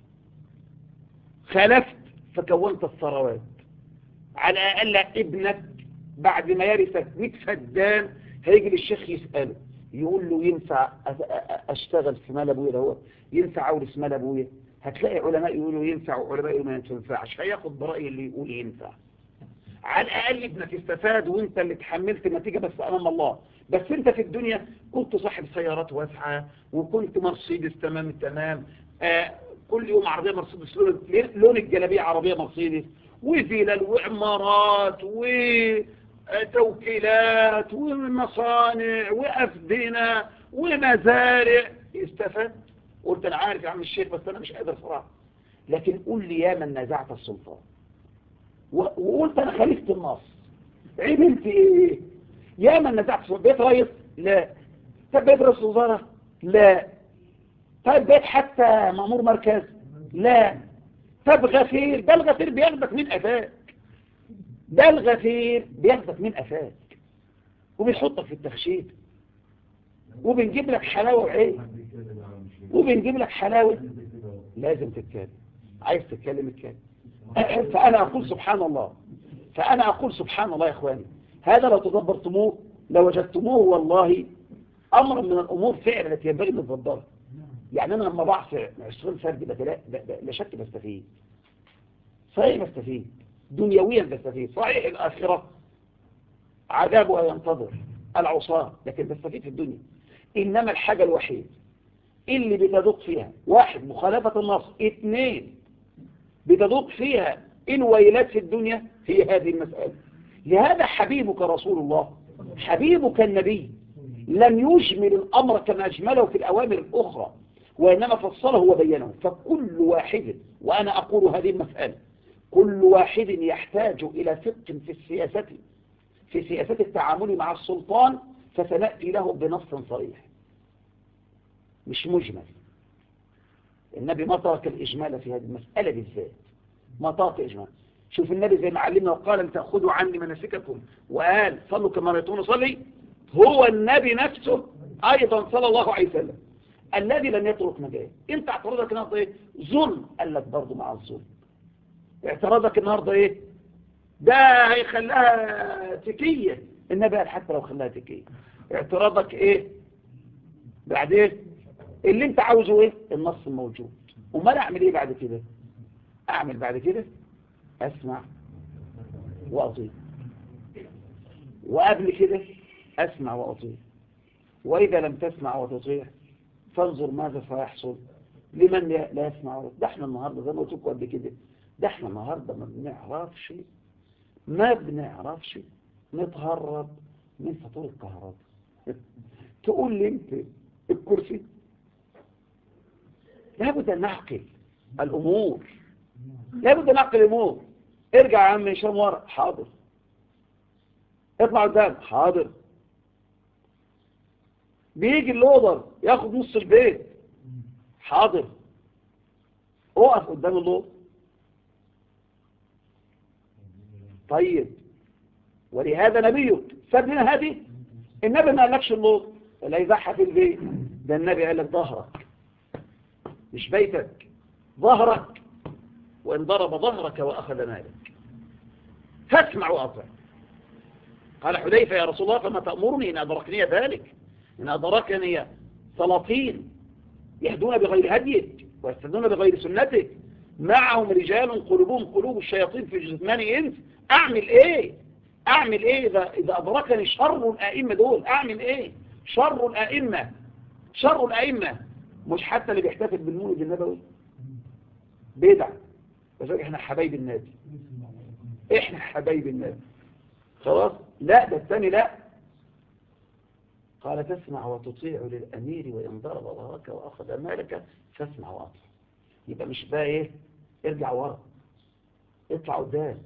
خالفت فكونت الثروات. على الأقل ابنك بعد ما يرثك 100 فدان هيجي للشيخ يسأله، يقول له ينفع أشتغل في مال أبويا؟ ده ينفع أورث مال أبويا؟ هتلاقي علماء يقولوا ينفع وعلماء يقولوا ما ينفعش، هياخد برأي اللي يقول ينفع. على الأقل ابنك استفاد وانت اللي تحملت النتيجة بس أمام الله. بس انت في الدنيا كنت صاحب سيارات واسعة، وكنت مرسيدس تمام التمام، كل يوم عربية مرسيدس لون الجلابية عربية مرسيدس، وفلل وعمارات وتوكيلات ومصانع وأفدنة ومزارع. استفاد، قلت أنا عارف يا عم الشيخ بس أنا مش قادر صراحة. لكن قل لي يا من نازعت السلطان وقلت أنا خليفة النص، عملت إيه؟ يا من نازعت السلطان، بيت رئيس؟ لا. طب بيت رئيس وزارة؟ لا. طب بيت حتى مأمور مركز؟ لا. طب غفير؟ ده الغفير بياخدك من قفاك، ده الغفير بياخدك من قفاك وبيحطك في التخشيب، وبنجيب لك حلاوة وعين، وبنجيب لك حلاوة. لازم تتكلم، عايز تتكلم اتكلم. فأنا أقول سبحان الله، فأنا أقول سبحان الله يا إخواني، هذا لو تدبرتموه لوجدتموه والله أمر من الأمور فعلا التي ينبغي أن تتدبرها. يعني أنا لما بعص 20 فرد لا شك بستفيد، صحيح بستفيد دنيويا، بستفيد صحيح الآخرة عذابها ينتظر العصاة، لكن بستفيد في الدنيا. إنما الحاجة الوحيدة اللي بتذوق فيها، واحد مخالفة النص، اثنين بتذوق فيها الويلات في الدنيا، هي هذه المسألة. لهذا حبيبك رسول الله، حبيبك النبي لم يجمل الأمر كما أجمله في الأوامر الأخرى، وإنما فصله وبينه. فكل واحد، وأنا أقول هذه المسألة، كل واحد يحتاج إلى فقه في سياسة التعامل مع السلطان، فسنأتي له بنص صريح مش مجمل. النبي ما ترك الإجمال في هذه المسألة بالذات، ما ترك الإجمال. شوف النبي زي ما علمنا وقال أن تأخذوا عني مناسككم، وقال صلوا كما رأيتموني أصلي. هو النبي نفسه أيضا صلى الله عليه وسلم الذي لم يترك مجال. انت اعتراضك النهارده ايه؟ ظلم، قال لك برضه مع الظلم. اعتراضك النهارده ايه؟ ده هيخليها تكية، النبي قال حتى لو خلاها تكية. اعتراضك ايه بعدين؟ اللي انت عاوزه ايه؟ النص موجود. وما اعمل ايه بعد كده؟ اعمل بعد كده اسمع واطيع، وقبل كده اسمع واطيع. واذا لم تسمع وتطيع فانظر ماذا سيحصل لمن لا يسمع ولا. ده احنا النهارده زي ما قلت لكم قبل كده، ده احنا النهارده ما بنعرفش نتهرب من فاتوره الكهرباء. تقول لي انت الكرسي، لابد ان نعقل الامور، لابد ان نعقل الامور. ارجع يا عم هشام ورا، حاضر. اطلع قدام، حاضر. بيجي اللودر ياخد نص البيت، حاضر. اقف قدام اللودر. طيب، ولهذا نبيك ساب لنا هذه. النبي ما قالكش اللودر لا يزحها في البيت، ده النبي قال لك ظهرك مش بيتك، ظهرك، وإن ضرب ظهرك وأخذ مالك فاسمع وأطع. قال حذيفة يا رسول الله فما تأمرني إن أدركني ذلك، إن أدركني سلاطين يهدون بغير هديك ويستدون بغير سنتك، معهم رجال قلوبهم قلوب الشياطين في جثمان إنس. أعمل إيه؟ أعمل إيه إذا أدركني شر الأئمة دول؟ أعمل إيه؟ شر الأئمة، شر الأئمة مش حتى اللي بيحتفل بالمولد النبوي بدع، بس احنا حبايب النبي، احنا حبايب النبي خلاص. لا ده الثاني لا، قال تسمع وتطيع للأمير وإن ضرب ظهرك وأخذ مالك فاسمع وأطيع. يبقى مش بقى ايه ارجع ورا، اطلع قدام.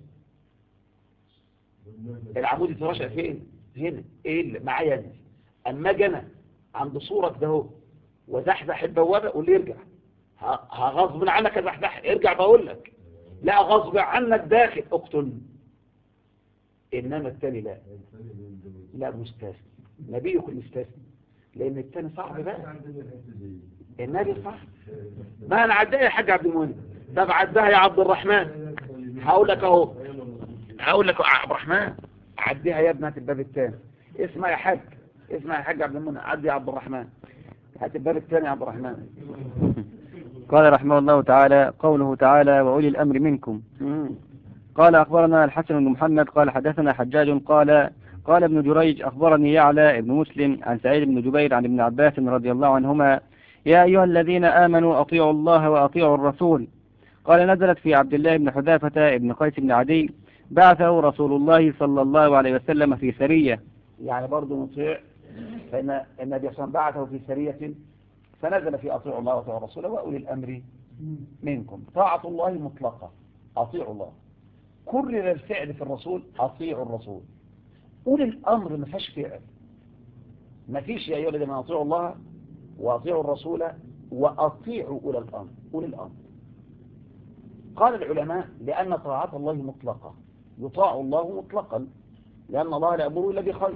العمود يترشق فين؟ هنا. ايه اللي معايا دي؟ اما جنى عند صورك ده هو وزحزح البوابه قول لي ارجع، غصب عنك ازحزح، ارجع بقول لك. لا غصب عنك داخل اقتلني. انما الثاني لا، لا مستثني، نبيكم مستثني، لان الثاني صعب بقى. النبي صعب. ما انا عدها يا حاج عبد المنعم، طب عدها يا عبد الرحمن. هقول لك اهو، هقول لك يا عبد الرحمن عديها يا ابنة الباب الثاني. اسمع يا حاج، اسمع يا حاج عبد المنعم، عدي يا عبد الرحمن، هات الباب الثاني يا عبد الرحمن. قال رحمه الله تعالى: قوله تعالى: وأولي الأمر منكم. قال أخبرنا الحسن بن محمد قال حدثنا حجاج قال ابن جريج أخبرني يعلى ابن مسلم عن سعيد بن جبير عن ابن عباس رضي الله عنهما يا أيها الذين آمنوا أطيعوا الله وأطيعوا الرسول. قال نزلت في عبد الله بن حذافة ابن قيس بن عدي بعثه رسول الله صلى الله عليه وسلم في سرية. يعني برضه نطيع، فإن النبي صلى الله عليه وسلم بعثه في سرية فنزل في أطيعوا الله وأطيعوا الرسول وأولي الأمر منكم. طاعة الله مطلقة، أطيعوا الله. كرر الفعل في الرسول أطيعوا الرسول. أولي الأمر ما فيش فعل، ما فيش يا أيها الذين أطيعوا الله وأطيعوا الرسول وأطيعوا أولي الأمر. أولي الأمر قال العلماء لأن طاعة الله مطلقة، يطاع الله مطلقا لأن الله لا يأمر إلا بخير،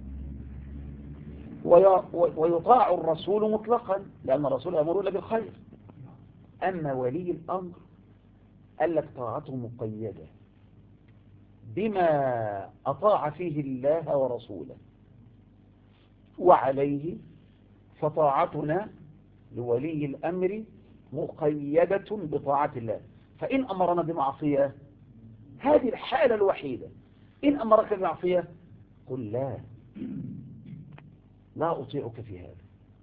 ويطاع الرسول مطلقا لأن الرسول لا يأمر إلا بالخير. أما ولي الأمر قال لك طاعته مقيدة بما أطاع فيه الله ورسوله، وعليه فطاعتنا لولي الأمر مقيدة بطاعة الله. فإن أمرنا بمعصية، هذه الحالة الوحيدة، إن أمرك بمعصية قل لا أطيعك في هذا.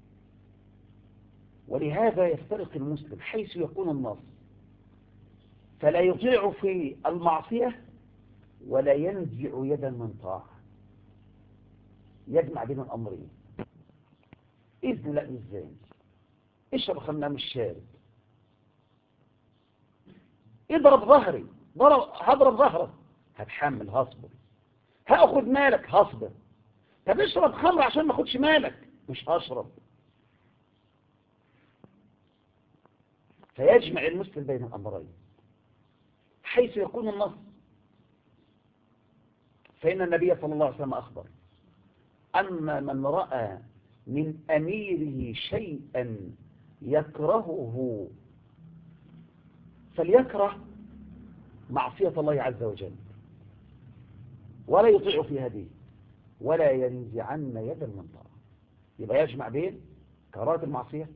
ولهذا يفترق المسلم حيث يكون النص، فلا يطيع في المعصية ولا ينزع يدا من طاعة، يجمع بين الأمرين. إذن لا إزاي اشرب خمام الشارب، اضرب ظهري، هضرب ظهرك، هتحمل هصبر، هاخد مالك هصبر. طب اشرب خمر عشان ما اخدش مالك، مش هشرب. فيجمع المسلم بين الأمرين حيث يكون النص. فإن النبي صلى الله عليه وسلم أخبر أما من رأى من أميره شيئا يكرهه فليكره معصية الله عز وجل ولا يطيع في هذه ولا ينزعن يدا من طاعة. يبقى يجمع بين كراهة المعصية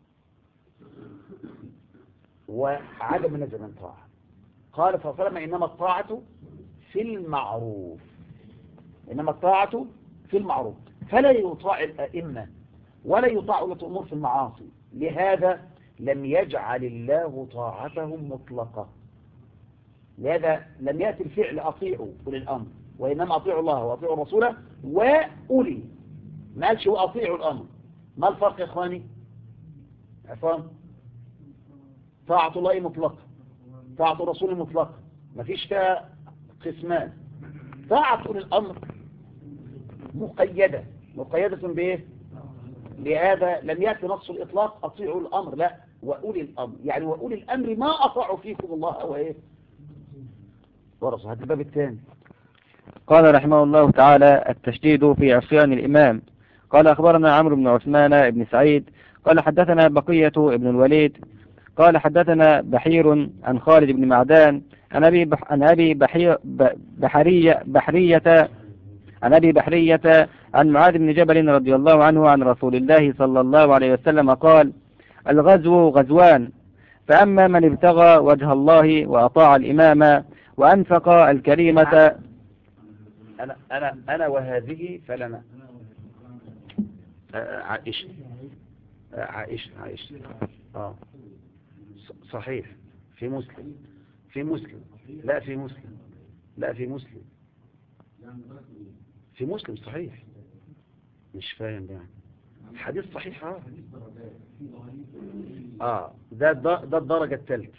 وعدم النزع من طاعة. قال صلى الله عليه وسلم إنما الطاعة في المعروف، إنما الطاعة في المعروف، فلا يطاع الأئمة ولا يطاع ولاة الأمور في المعاصي. لهذا لم يجعل الله طاعتهم مطلقة، لهذا لم يأتي الفعل أطيعوا أولي الأمر، وإنما أطيعوا الله وأطيعوا الرسول وأولي، ما قالش وأطيعوا الأمر. ما الفرق يا إخواني؟ عفان، طاعة الله مطلقة، طاعة الرسول مطلقة، ما فيش فيها قسمان. طاعة أولي الأمر مقيدة بإيه؟ لهذا لم يأتي نص الإطلاق أطيعوا الأمر، لا، وأولي الأمر، يعني وأولي الأمر ما أطاعوا فيكم الله وإيه ورسوله. هذا الباب الثاني. قال رحمه الله تعالى التشديد في عصيان الإمام. قال أخبرنا عمرو بن عثمان بن سعيد قال حدثنا بقية ابن الوليد قال حدثنا بحير عن خالد بن معدان عن أبي بحرية عن معاذ بن جبل رضي الله عنه عن رسول الله صلى الله عليه وسلم قال الغزو غزوان، فأما من ابتغى وجه الله وأطاع الإمام وأنفق الكريمة. أنا وهذه فلنا عائشة صحيح في مسلم لا في مسلم صحيح، مش فاهم يعني الحديث صحيح. ده الدرجة الثالثة،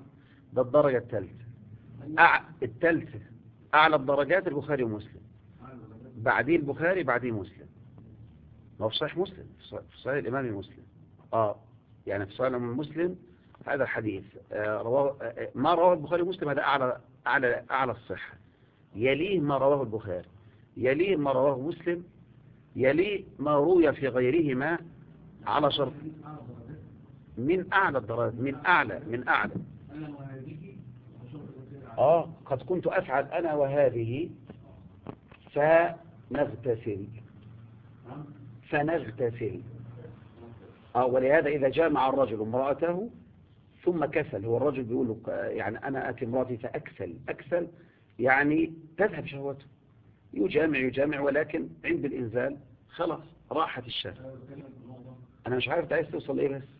الثالثة أعلى الدرجات البخاري ومسلم، بعديه البخاري بعديه مسلم. ما هو في صحيح مسلم، في صحيح الإمام مسلم. يعني في صحيح الإمام مسلم هذا الحديث ما رواه البخاري ومسلم هذا أعلى الصحة، يليه ما رواه البخاري، يليه ما رواه مسلم، يليه ما روي في غيرهما على شرط. من أعلى الدرجات، من أعلى. قد كنت أفعل أنا وهذه فنغتسل. ولهذا إذا جامع الرجل امرأته ثم كسل. هو الرجل بيقول له يعني أنا آتي امرأتي فأكسل. أكسل يعني تذهب شهوته، يجامع ولكن عند الإنزال خلاص راحت الشهوة. أنا مش عارف عايز توصل إيه بس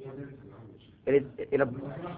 إلى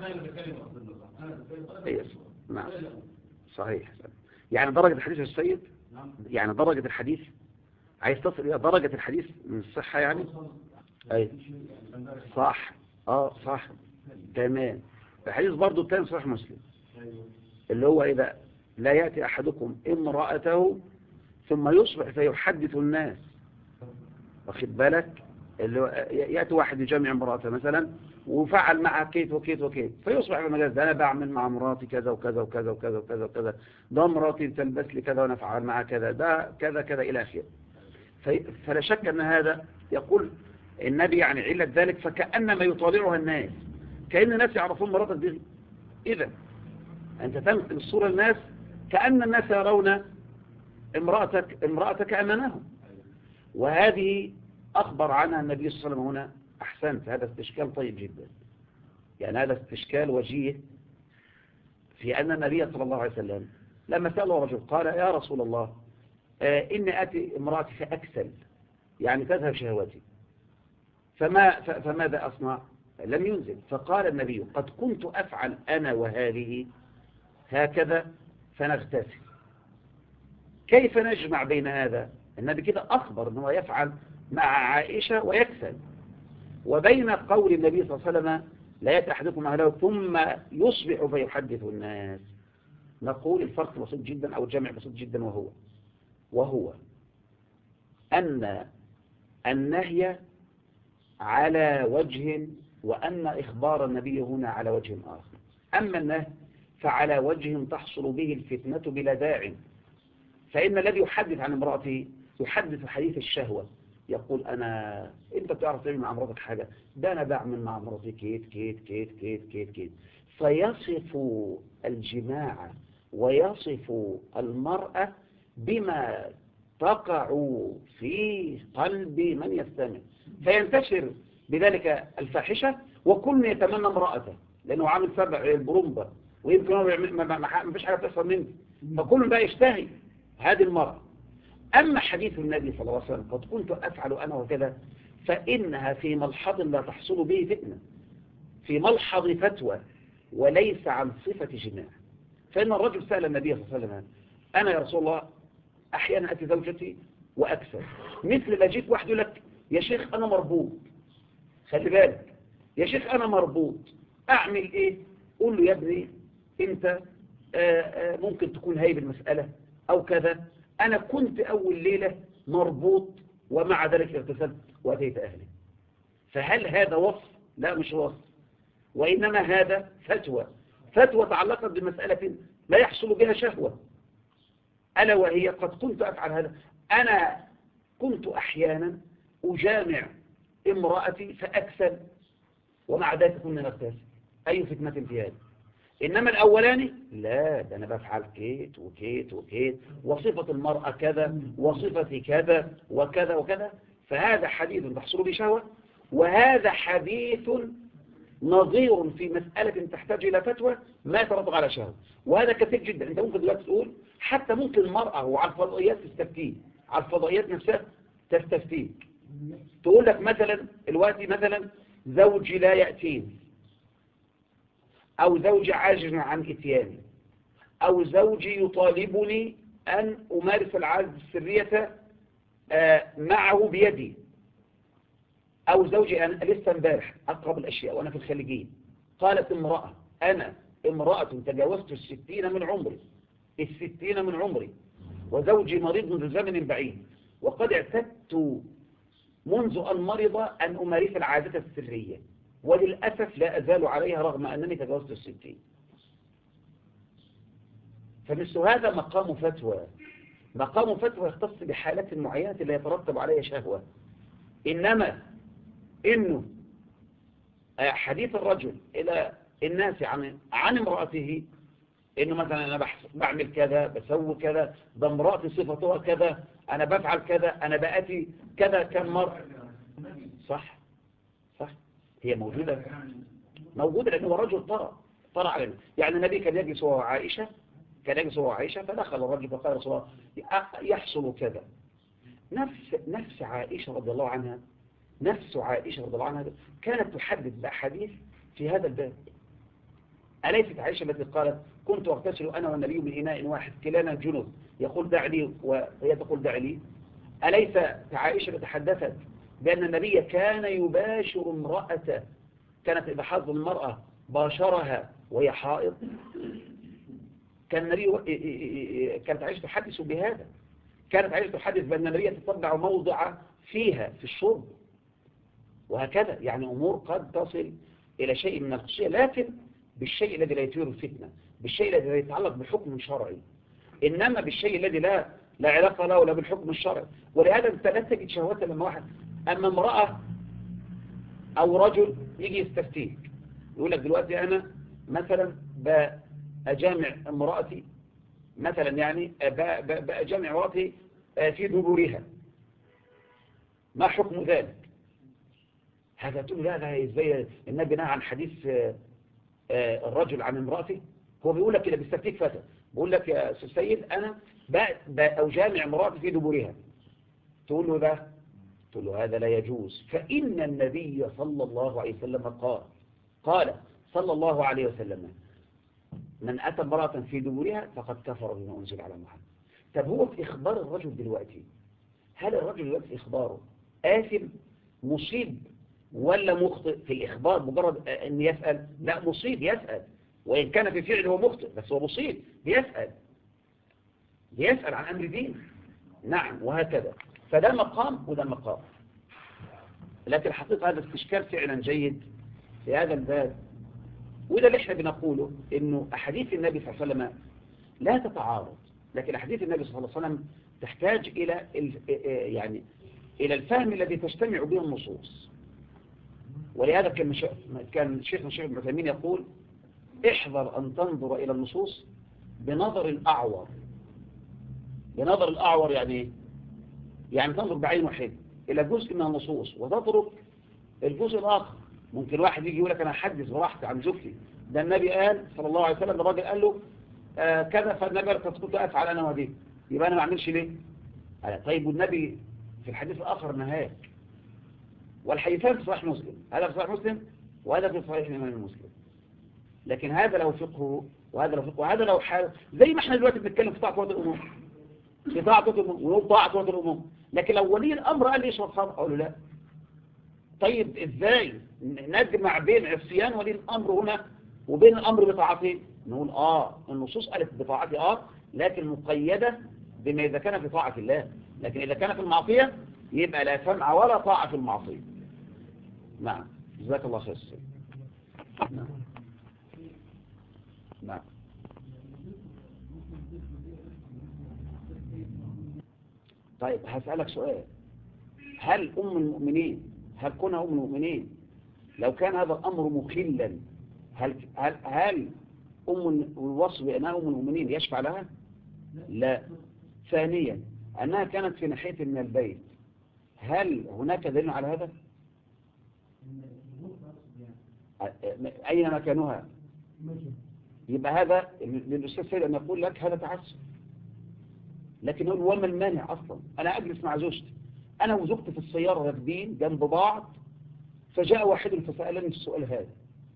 نعم صحيح. يعني درجة الحديث السيد، يعني درجة الحديث عايز تصل إلى درجة الحديث من الصحة يعني. أي صح صح تمام. الحديث برضو الثاني صحيح مسلم اللي هو إذا لا يأتي أحدكم امرأته ثم يصبح فيحدث الناس، واخد بالك، اللي هو يأتي واحد يجمع امرأته مثلا وفعل معها كيت وكيت وكيت، فيصبح في المجال ده أنا بعمل مع مراتي كذا وكذا وكذا وكذا وكذا وكذا، ده مراتي تلبس لي كذا وأنا أفعل معها كذا، ده كذا كذا إلى آخره. فلا شك أن هذا يقول النبي يعني علة ذلك فكأنما يطالعها الناس، كأن الناس يعرفون مراتك دي. إذا أنت تنقل الصورة للناس كأن الناس يرون امرأتك أمامهم، وهذه أخبر عنها النبي صلى الله عليه وسلم هنا. أحسنت، هذا استشكال طيب جدا، يعني هذا استشكال وجيه في أن النبي صلى الله عليه وسلم لما سأله رجل قال يا رسول الله إني أتي امرأتي فأكسل، يعني تذهب شهوتي، فماذا أصنع؟ لم ينزل. فقال النبي قد كنت أفعل أنا وهذه هكذا فنغتسل. كيف نجمع بين هذا؟ النبي كده أخبر أنه يفعل مع عائشة ويكسل، وبين قول النبي صلى الله عليه وسلم لا يأتي أحدكم أهله ثم يصبح فيحدث الناس، نقول الفرق بسيط جدا أو الجمع بسيط جدا، وهو أن النهي على وجه وأن إخبار النبي هنا على وجه آخر. أما النهي فعلى وجه تحصل به الفتنة بلا داع، فإن الذي يحدث عن امرأته يحدث حديث الشهوة، يقول أنت بتعرف تعمل مع مراتك حاجة، ده أنا بعمل مع مراتي كيت كيت كيت كيت كيت كيت، فيصف الجماع ويصف المرأة بما تقع في قلب من يستمع، فينتشر بذلك الفاحشة، وكل يتمنى امرأته لأنه عامل سبع البرومبا ويمكن ما فيش حاجة تحصل منه، فكل بقى يشتهي هذه المرأة. أما حديث النبي صلى الله عليه وسلم قد كنت أفعل أنا وكذا، فإنها في ملحظ لا تحصل به فتنة، في ملحظ فتوى وليس عن صفة جماع. فإن الرجل سأل النبي صلى الله عليه وسلم أنا يا رسول الله أحيانا أتي زوجتي وأكثر، مثل ما جيت واحد يقول لك يا شيخ أنا مربوط، خلي بالك يا شيخ أنا مربوط أعمل إيه؟ قول له يا ابني أنت ممكن تكون هايب المسألة أو كذا، أنا كنت أول ليلة مربوط ومع ذلك اغتسلت وأتيت أهلي. فهل هذا وصف؟ لا مش وصف، وإنما هذا فتوى تعلقت بمسألة لا يحصل بها شهوة، ألا وهي قد كنت أفعل هذا، أنا كنت أحيانا أجامع امرأتي فأكسل ومع ذلك كنا نغتسل، أي فتنة في هذا؟ إنما الأولاني لا، ده أنا بفعل كيت وكيت وكيت وصفة المرأة كذا وصفتي كذا وكذا وكذا، فهذا حديث تحصل به شهوة، وهذا حديث نظير في مسألة تحتاج إلى فتوى ما يترتب على شهوة، وهذا كثير جدا. أنت ممكن دلوقتي تقول حتى ممكن المرأة وعلى الفضائيات تستفتيه، على الفضائيات نفسها تستفتيك، تقول لك مثلا الوقت مثلا زوجي لا يأتيني، أو زوجي عاجز عن إتياني، أو زوجي يطالبني أن أمارس العادة السرية معه بيدي، أو زوجي أنا لسه امبارح أقرب الأشياء وأنا في الخليجية قالت امرأة أنا امرأة تجاوزت 60 من عمري وزوجي مريض منذ زمن بعيد وقد اعتدت منذ أن مرض أن أمارس العادة السرية، وللأسف لا أزال عليها رغم أنني تجاوزت 60. فمثل هذا مقام فتوى يختص بحالات معينة لا يترتب عليها شهوة. إنما إنه حديث الرجل إلى الناس عن امرأته إنه مثلا أنا بعمل كذا بسوي كذا، ده امرأتي صفتها كذا، أنا بفعل كذا، أنا بأتي كذا كم مرة، صح هي موجودة موجودة لأنه رجل طرى علينا. يعني النبي كان يجلس وهو عائشة، فدخل الرجل فقال رسول الله يحصل كذا. نفس عائشة رضي الله عنها، كانت تحدث بأحاديث في هذا الباب. أليست عائشة التي قالت كنت أغتسل أنا والنبي من إناء واحد كلانا جنب، يقول دع لي وهي تقول دع لي؟ أليس عائشة تحدثت بأن النبي كان يباشر امرأته، كانت إذا حض المرأة باشرها وهي حائض؟ كانت عائشة تحدث بهذا، كانت عائشة تحدث بأن النبي تتبع موضع فيها في الشرب، وهكذا. يعني أمور قد تصل إلى شيء من الخصوصية، لكن بالشيء الذي لا يثير الفتنة، بالشيء الذي لا يتعلق بحكم شرعي، إنما بالشيء الذي لا علاقة له ولا بالحكم الشرعي. ولهذا أنت لا تجد شهوة لما واحد، أما امرأة أو رجل يجي يستفتيك يقول لك دلوقتي أنا مثلا بأجامع امرأتي، مثلا يعني بأجامع امرأتي في دبورها، ما حكم ذلك؟ هذا تقول لا ازاي النبي نهى عن حديث الرجل عن امرأته؟ هو بيقول لك كده بيستفتيك فتى، بيقول لك يا سيد أنا بأجامع امرأتي في دبورها، تقول له ده، تقول له هذا لا يجوز، فإن النبي صلى الله عليه وسلم قال صلى الله عليه وسلم من أتى امرأة في دبورها فقد كفر بما أنزل على محمد. طب هو في إخبار الرجل دلوقتي، هل الرجل دلوقتي في إخباره آثم مصيب ولا مخطئ؟ في الإخبار مجرد أن يسأل، لا مصيب يسأل، وإن كان في فعله هو مخطئ بس هو مصيب بيسأل عن أمر دين. نعم، وهكذا. فده مقام وده مقام. لكن الحقيقة هذا استشكال فعلا جيد في هذا الباب، وده اللي احنا بنقوله، انه احاديث النبي صلى الله عليه وسلم لا تتعارض، لكن احاديث النبي صلى الله عليه وسلم تحتاج الى يعني الى الفهم الذي تجتمع به النصوص. ولهذا كان شيخنا الشيخ ابن عثيمين يقول احذر ان تنظر الى النصوص بنظر الاعور. بنظر الاعور يعني ايه؟ يعني تنظر بعين واحده الى جزء من النصوص وتترك الجزء الاخر. ممكن واحد يجي يقول لك انا احدث براحتي عن زوجتي، ده النبي قال صلى الله عليه وسلم، الراجل قال له كذا، فالنبي قال كنت افعل انا ودي، يبقى انا ما اعملش ليه؟ طيب والنبي في الحديث الاخر نهاك، والحديثان في صحيح مسلم، هذا في صحيح مسلم وهذا في صحيح الامام مسلم. لكن هذا لو فقه وهذا لو فقه وهذا لو حال، زي ما احنا دلوقتي بنتكلم في طاعه ولي الامور، في طاعه ولي الامور ونقول طاعه ولي الامور، لكن لو ولي الامر قال لي اشرب خمر اقول له لا. طيب ازاي نجمع بين عصيان ولي الامر هنا وبين الامر بطاعته؟ نقول النصوص قالت بطاعته لكن مقيده بما اذا كان في طاعه الله، لكن اذا كان في المعصيه يبقى لا سمع ولا طاعه في المعصيه. نعم، جزاك الله خير. نعم نعم. طيب هسألك سؤال، هل كونها أم المؤمنين لو كان هذا الأمر مخلا، هل الوصف بأنها أم المؤمنين يشفع لها؟ لا. ثانيا أنها كانت في ناحية من البيت، هل هناك دليل على هذا؟ أين مكانها؟ يبقى هذا للأستاذ سيد أن يقول لك هذا تعسف. لكن نقول وما المانع أصلا؟ أنا أجلس مع زوجتي، أنا وزوجتي في السيارة راكبين جنب بعض، فجاء واحد فسألني السؤال هذا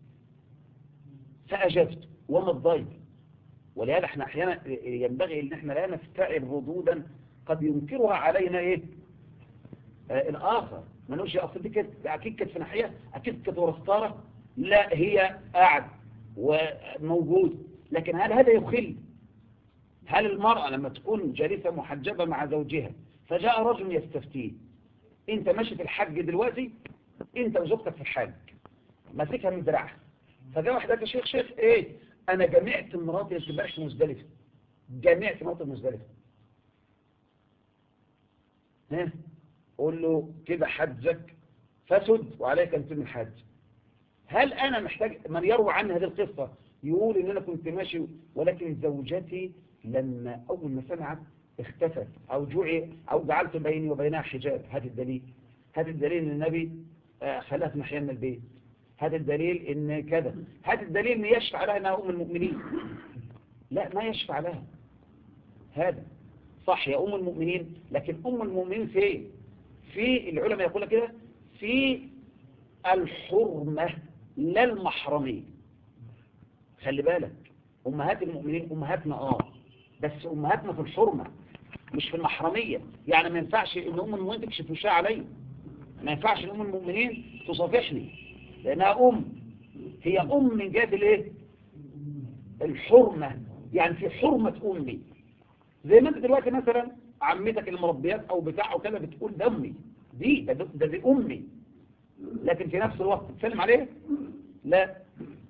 فأجبت وما الضير. ولهذا احنا أحيانا ينبغي أن احنا لا نستعب ردودا قد ينكرها علينا الآخر. ما نقولش يا أصل دي كانت أكيد كانت في ناحية، أكيد كانت ورا ستارة، لا هي قاعد وموجود. لكن هل هذا يخل؟ هل المرأة لما تكون جالسة محجبة مع زوجها فجاء رجل يستفتيه، انت ماشي في الحج دلوقتي، انت وزوجتك في الحج، ماسكها من دراعها، فجاء واحد قال يا شيخ ايه، انا جمعت مراتي امبارح في مزدلفة، جمعت مراتي في مزدلفة، قول له كده حجك فسد وعليك ان تتم الحج. هل انا محتاج من يروي عن هذه القصة يقول ان انا كنت ماشي ولكن زوجتي لما اول ما سمعت اختفت او جعلت بيني وبينها حجاب؟ هذا الدليل ان النبي خلاها في ناحية من البيت. هذا الدليل إن كذا، هذا الدليل إن يشفع لها أنها أم المؤمنين. لا، ما يشفع لها. هذا صح يا أم المؤمنين، لكن أم المؤمنين فين؟ في العلماء يقول كده في الحرمة لا المحرمية. خلي بالك، أمهات المؤمنين أمهاتنا بس أمهاتنا في الحرمة مش في المحرمية. يعني ما ينفعش إن أم المؤمنين تكشف وشها علي، ما ينفعش إن أم المؤمنين تصافحني، لأنها هي من جهة الايه؟ الحرمة، يعني في حرمة أمي. زي ما أنت دلوقتي مثلا عمتك المربيات أو بتاع أو كده بتقول ده أمي، دي أمي، لكن في نفس الوقت تسلم عليه؟ لا.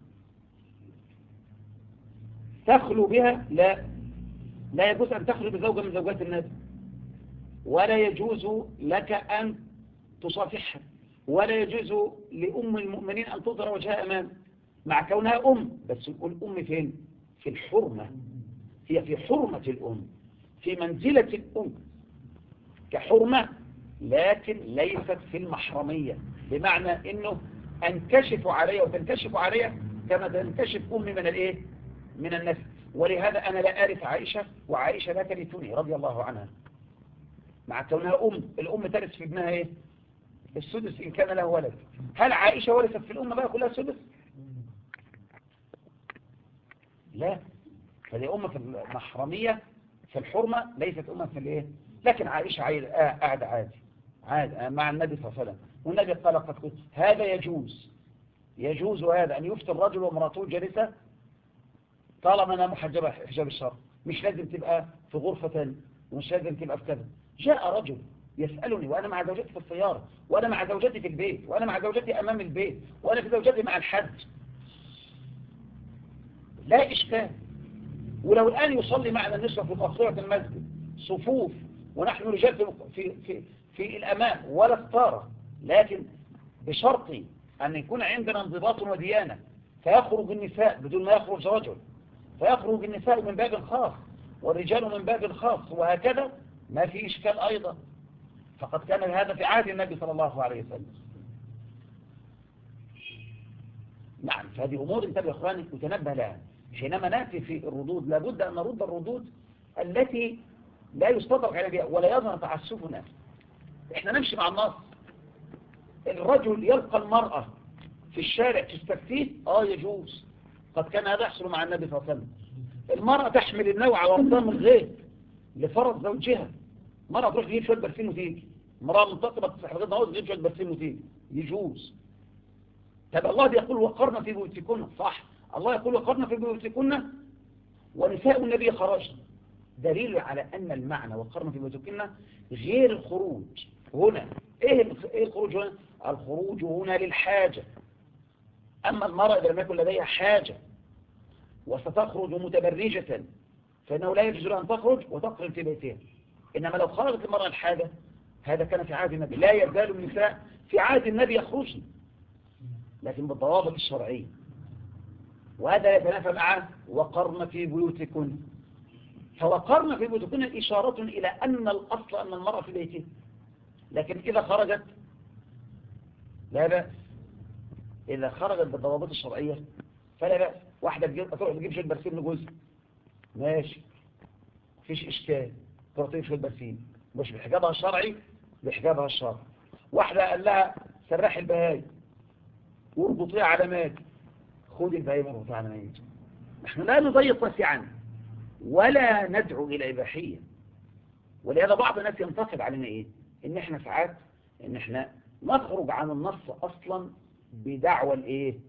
تخلو بها؟ لا يجوز أن تخلو بزوجة من زوجات الناس، ولا يجوز لك أن تصافحها، ولا يجوز لأم المؤمنين أن تظهر وجهها أمام، مع كونها بس نقول فين؟ في الحرمة. هي في حرمة الأم، في منزلة الأم كحرمة، لكن ليست في المحرمية، بمعنى أنه أنكشف عليها وتنكشف عليها كما تنكشف أمي من الإيه؟ من الناس. ولهذا أنا لا أعرف عائشة، وعائشة لا ترثني رضي الله عنها، مع كونها الأم ترث في ابنها إيه؟ السدس إن كان له ولد. هل عائشة ورثت في الأمة بقى كلها سدس؟ لا، فدي أمة في المحرمية في الحرمة، ليست أمة في الإيه؟ لكن عائشة قاعدة عادي مع النبي صلى الله عليه وسلم، والنبي قال قد قلت هذا يجوز هذا أن يفتي الرجل وامرأته جالسة طالما أنها محجبة حجاب الشرع، مش لازم تبقى في غرفة ثانية، ومش لازم تبقى في كذا. جاء رجل يسألني وأنا مع زوجتي في السيارة، وأنا مع زوجتي في البيت، وأنا مع زوجتي أمام البيت، وأنا في زوجتي مع الحج، لا إشكال. ولو الآن يصلي معنا النسوة في مقصورة المسجد صفوف، ونحن رجال في الأمام ولا ستارة، لكن بشرط أن يكون عندنا انضباط وديانة، فيخرج النساء بدون ما يخرج رجل، فيخرج النساء من باب خاص والرجال من باب خاص، وهكذا ما في إشكال أيضا. فقد كان هذا في عهد النبي صلى الله عليه وسلم. نعم، فهذه أمور انتبه إخواني وتنبه لها. حينما نأتي في الردود لابد أن نرد الردود التي لا يستطرق عليها بها ولا يظهر تعسفنا. احنا نمشي مع النص. الرجل يلقى المرأة في الشارع تستفتيه يجوز، قد كان هذا يحصل مع النبي صلى الله عليه وسلم. المرأة تحمل النوع وقتها من غير لفرض زوجها، مرأة تروح تجيب شوية برسيم وتيجي، مرأة منتقبة تستحضر نوز تجيب شوية برسيم وتيجي، يجوز. طب الله يقول وقرنا في بيوتكن، صح، الله يقول وقرنا في بيوتكن ونساء النبي خرجن، دليل على أن المعنى وقرنا في بيوتكن غير الخروج هنا. إيه الخروج هنا؟ الخروج هنا للحاجة. أما المرأة إذا لم يكن لديها حاجة وستخرج متبرجة فإنه لا يجوز أن تخرج وتقرن في بيتها. إنما لو خرجت المرأة الحاجة، هذا كان في عهد النبي، لا يزال النساء في عهد النبي يخرجن، لكن بالضوابط الشرعية، وهذا يتنافى مع وقرن في بيوتكن. فوقرن في بيوتكن إشارة إلى أن الأصل أن المرأة في بيتها، لكن إذا خرجت لا بأس. إذا خرجت بالضوابط الشرعية فلا بأس. واحدة تروح تجيب شوية برسيم لجوزها، ماشي، مفيش إشكال، تروح تجيب شوية برسيم مش بحجابها الشرعي، بحجابها الشرعي. واحدة قال لها سرح البهاي واربطيها على مات، خذ البهاي واربطيها على مات. نحن لا نضيق واسعا ولا ندعو إلى إباحية. ولهذا بعض الناس ينتصب علينا إيه؟ إن إحنا ساعات إن إحنا نخرج عن النص أصلا بدعوى الإيه؟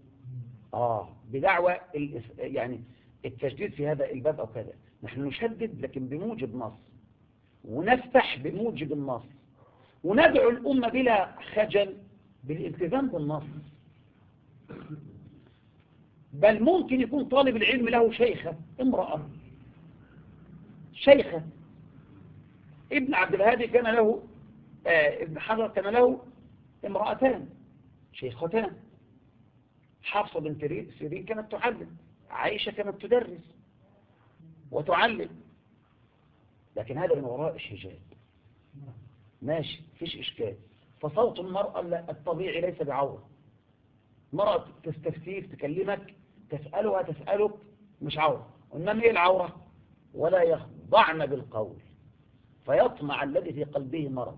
بدعوى يعني التشديد في هذا الباب أو كذا. نحن نشدد لكن بموجب نص، ونفتح بموجب النص، وندعو الأمة بلا خجل بالالتزام بالنص. بل ممكن يكون طالب العلم له شيخة امرأة، شيخة. ابن عبد الهادي كان له ابن حجر كان له امرأتان شيختان، حفصة بنت سيرين كانت تعلم، عائشة كانت تدرس وتعلم، لكن هذا من وراء الحجاب، ماشي، فيش إشكال. فصوت المرأة الطبيعي ليس بعورة، مرأة تستفتيك تكلمك تسألها تسألك مش عورة، إنما هي العورة ولا يخضعن بالقول فيطمع الذي في قلبه مرض.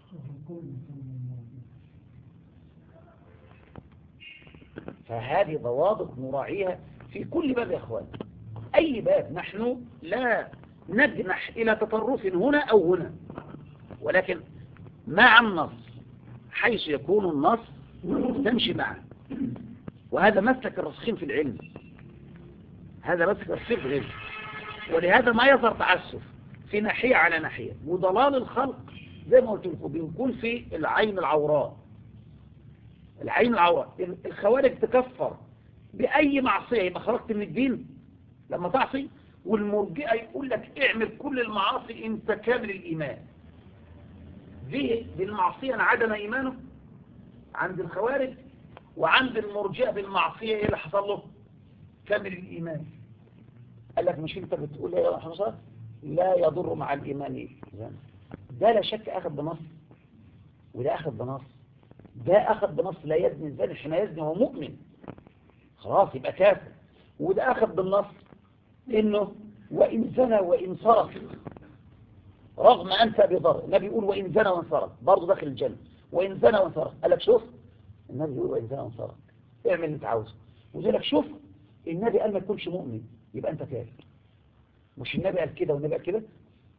فهذه ضوابط نراعيها في كل باب يا أخوان، أي باب. نحن لا نجنح إلى تطرف هنا أو هنا، ولكن مع النص حيث يكون النص تمشي معه. وهذا مسلك الراسخين في العلم، هذا مسلك الراسخين في العلم. ولهذا ما يظهر تعسف في ناحية على ناحية، وضلال الخلق زي ما قلت لكم بيكون في العين العوراء. العين العوراء الخوارج تكفر بأي معصية يبقى خرجت من الدين لما تعصي، والمرجئة يقول لك اعمل كل المعاصي انت كامل الإيمان. دي بالمعصية انعدم إيمانه عند الخوارج، وعند المرجئة بالمعصية ايه اللي حصل له؟ كامل الإيمان. قال لك مش انت بتقول يا حصل لا يضر مع الإيمان ده لا شك أخذ بنص، وده أخذ بنص. ده أخذ بنص لا يزني الزاني حين يزني وهو مؤمن، خلاص يبقى كافر. وده أخذ بالنص إنه وإن زنى وإن سرق رغم أنت بضر. النبي يقول وإن زنى وإن سرق برضه داخل الجنة. وإن زنى وإن سرق قال لك شوف النبي يقول وإن زنى وإن سرق اعمل اللي انت عاوزه. ويقول لك شوف النبي قال ما تكونش مؤمن يبقى أنت كافر. مش النبي قال كده والنبي قال كده؟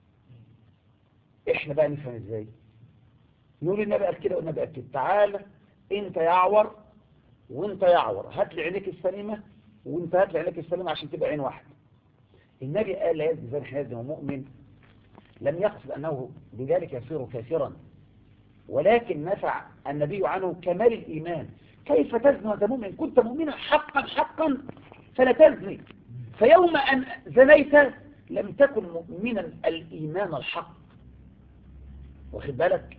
إحنا بقى نفهم إزاي؟ نقول النبي قال كده والنبي قال كده. تعالى انت يعور وانت يعور، هات لي عينيك السليمة وانت هات لي عينيك السليمة عشان تبقى عين واحدة. النبي قال لا يزني زاني حين يزني وهو مؤمن، لم يقصد أنه بذلك يصير كافرا، ولكن نفع النبي عنه كمال الإيمان. كيف تزني وانت مؤمن؟ كنت مؤمنا حقا فلا تزني، فيوم أن زنيت لم تكن مؤمنا الإيمان الحق. واخد بالك؟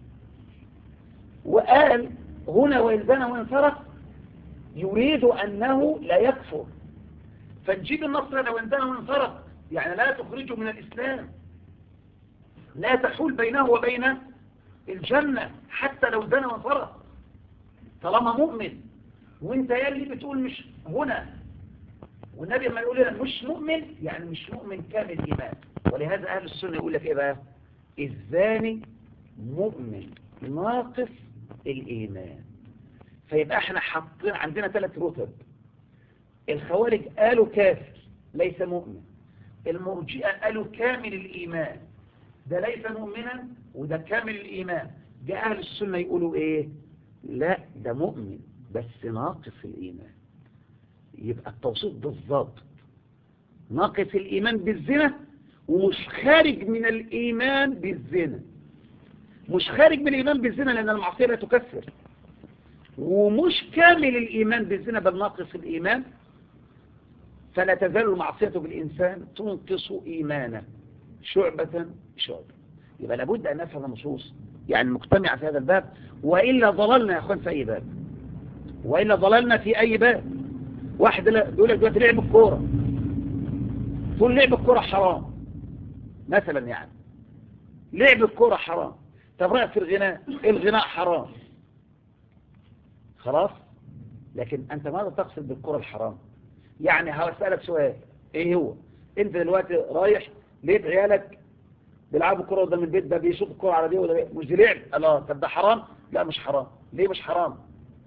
وقال هنا وإن زنى وإن سرق يريد أنه لا يكفر، فنجيب النص هنا وإن زنى وإن سرق يعني لا تخرجه من الإسلام، لا تحول بينه وبين الجنة حتى لو زنى وإن سرق طالما مؤمن. وانت يلي بتقول مش هنا، والنبي لما يقول لنا مش مؤمن يعني مش مؤمن كامل الإيمان. ولهذا أهل السنة يقول لك إيه بقى؟ الزاني مؤمن ناقص الإيمان. فيبقى احنا حاطين عندنا 3 رتب. الخوارج قالوا كافر ليس مؤمن، المرجئة قالوا كامل الإيمان ده ليس مؤمنا وده كامل الإيمان. جاء أهل السنة يقولوا إيه؟ لا ده مؤمن بس ناقص الإيمان. يبقى التوصيف بالضبط ناقص الإيمان بالزنا ومش خارج من الإيمان بالزنا. مش خارج من الإيمان بالزنا لأن المعصية لا تكفر، ومش كامل الإيمان بالزنا بل ناقص الإيمان. فلا تزال المعصية بالإنسان تنقص إيمانه شعبة شعبة. يبقى لابد أن نفهم النصوص يعني مجتمعة في هذا الباب، وإلا ضللنا يا أخوان في أي باب، وإلا ضللنا في أي باب. واحد يقول لك دلوقتي لعب الكورة، تقول لعب الكورة حرام مثلا، يعني لعب الكورة حرام. طب رأيك في الغناء؟ الغناء حرام خلاص. لكن أنت ماذا تقصد بالكورة الحرام؟ يعني هسألك سؤال، إيه هو؟ أنت دلوقتي رايح لقيت عيالك بيلعبوا كورة قدام البيت، ده بيشوط الكورة على دي ولا مش دي لعب؟ الله، طب ده حرام؟ لا مش حرام. ليه مش حرام؟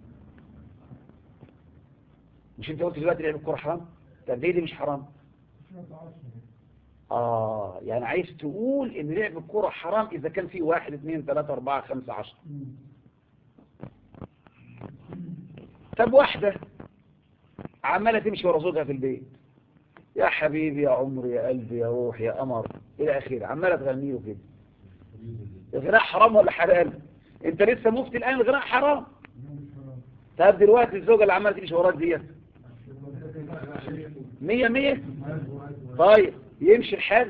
مش انت قلت دلوقتي لعب الكورة حرام؟ طب ليه دي مش حرام؟ يعني عايز تقول ان لعب الكورة حرام اذا كان فيه 1 2 3 4 5 10. طب واحدة عمالة تمشي ورا زوجها في البيت، يا حبيبي يا عمري يا قلبي يا روح يا قمر الى اخره، عمالة تغني له كده، الغناء حرام ولا حلال؟ انت لسه مفتي الان الغناء حرام. طب دلوقتي الزوجة اللي عمالة تمشي وراك ديت 100 طيب يمشي الحال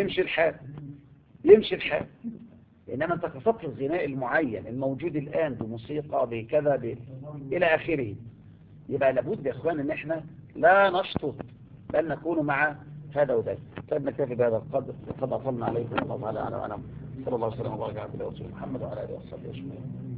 إنما أنت قصدت الغناء المعين الموجود الآن بموسيقى بكذا إلى آخره. يبقى لابد يا إخوان إن إحنا لا نشطط بل نكون مع هذا وذاك. طيب نكتفي بهذا القدر وقد أطلنا عليكم الله تعالى أعلم. صلى الله عليه وسلم وبارك على محمد وعلى آله وصحبه أجمعين.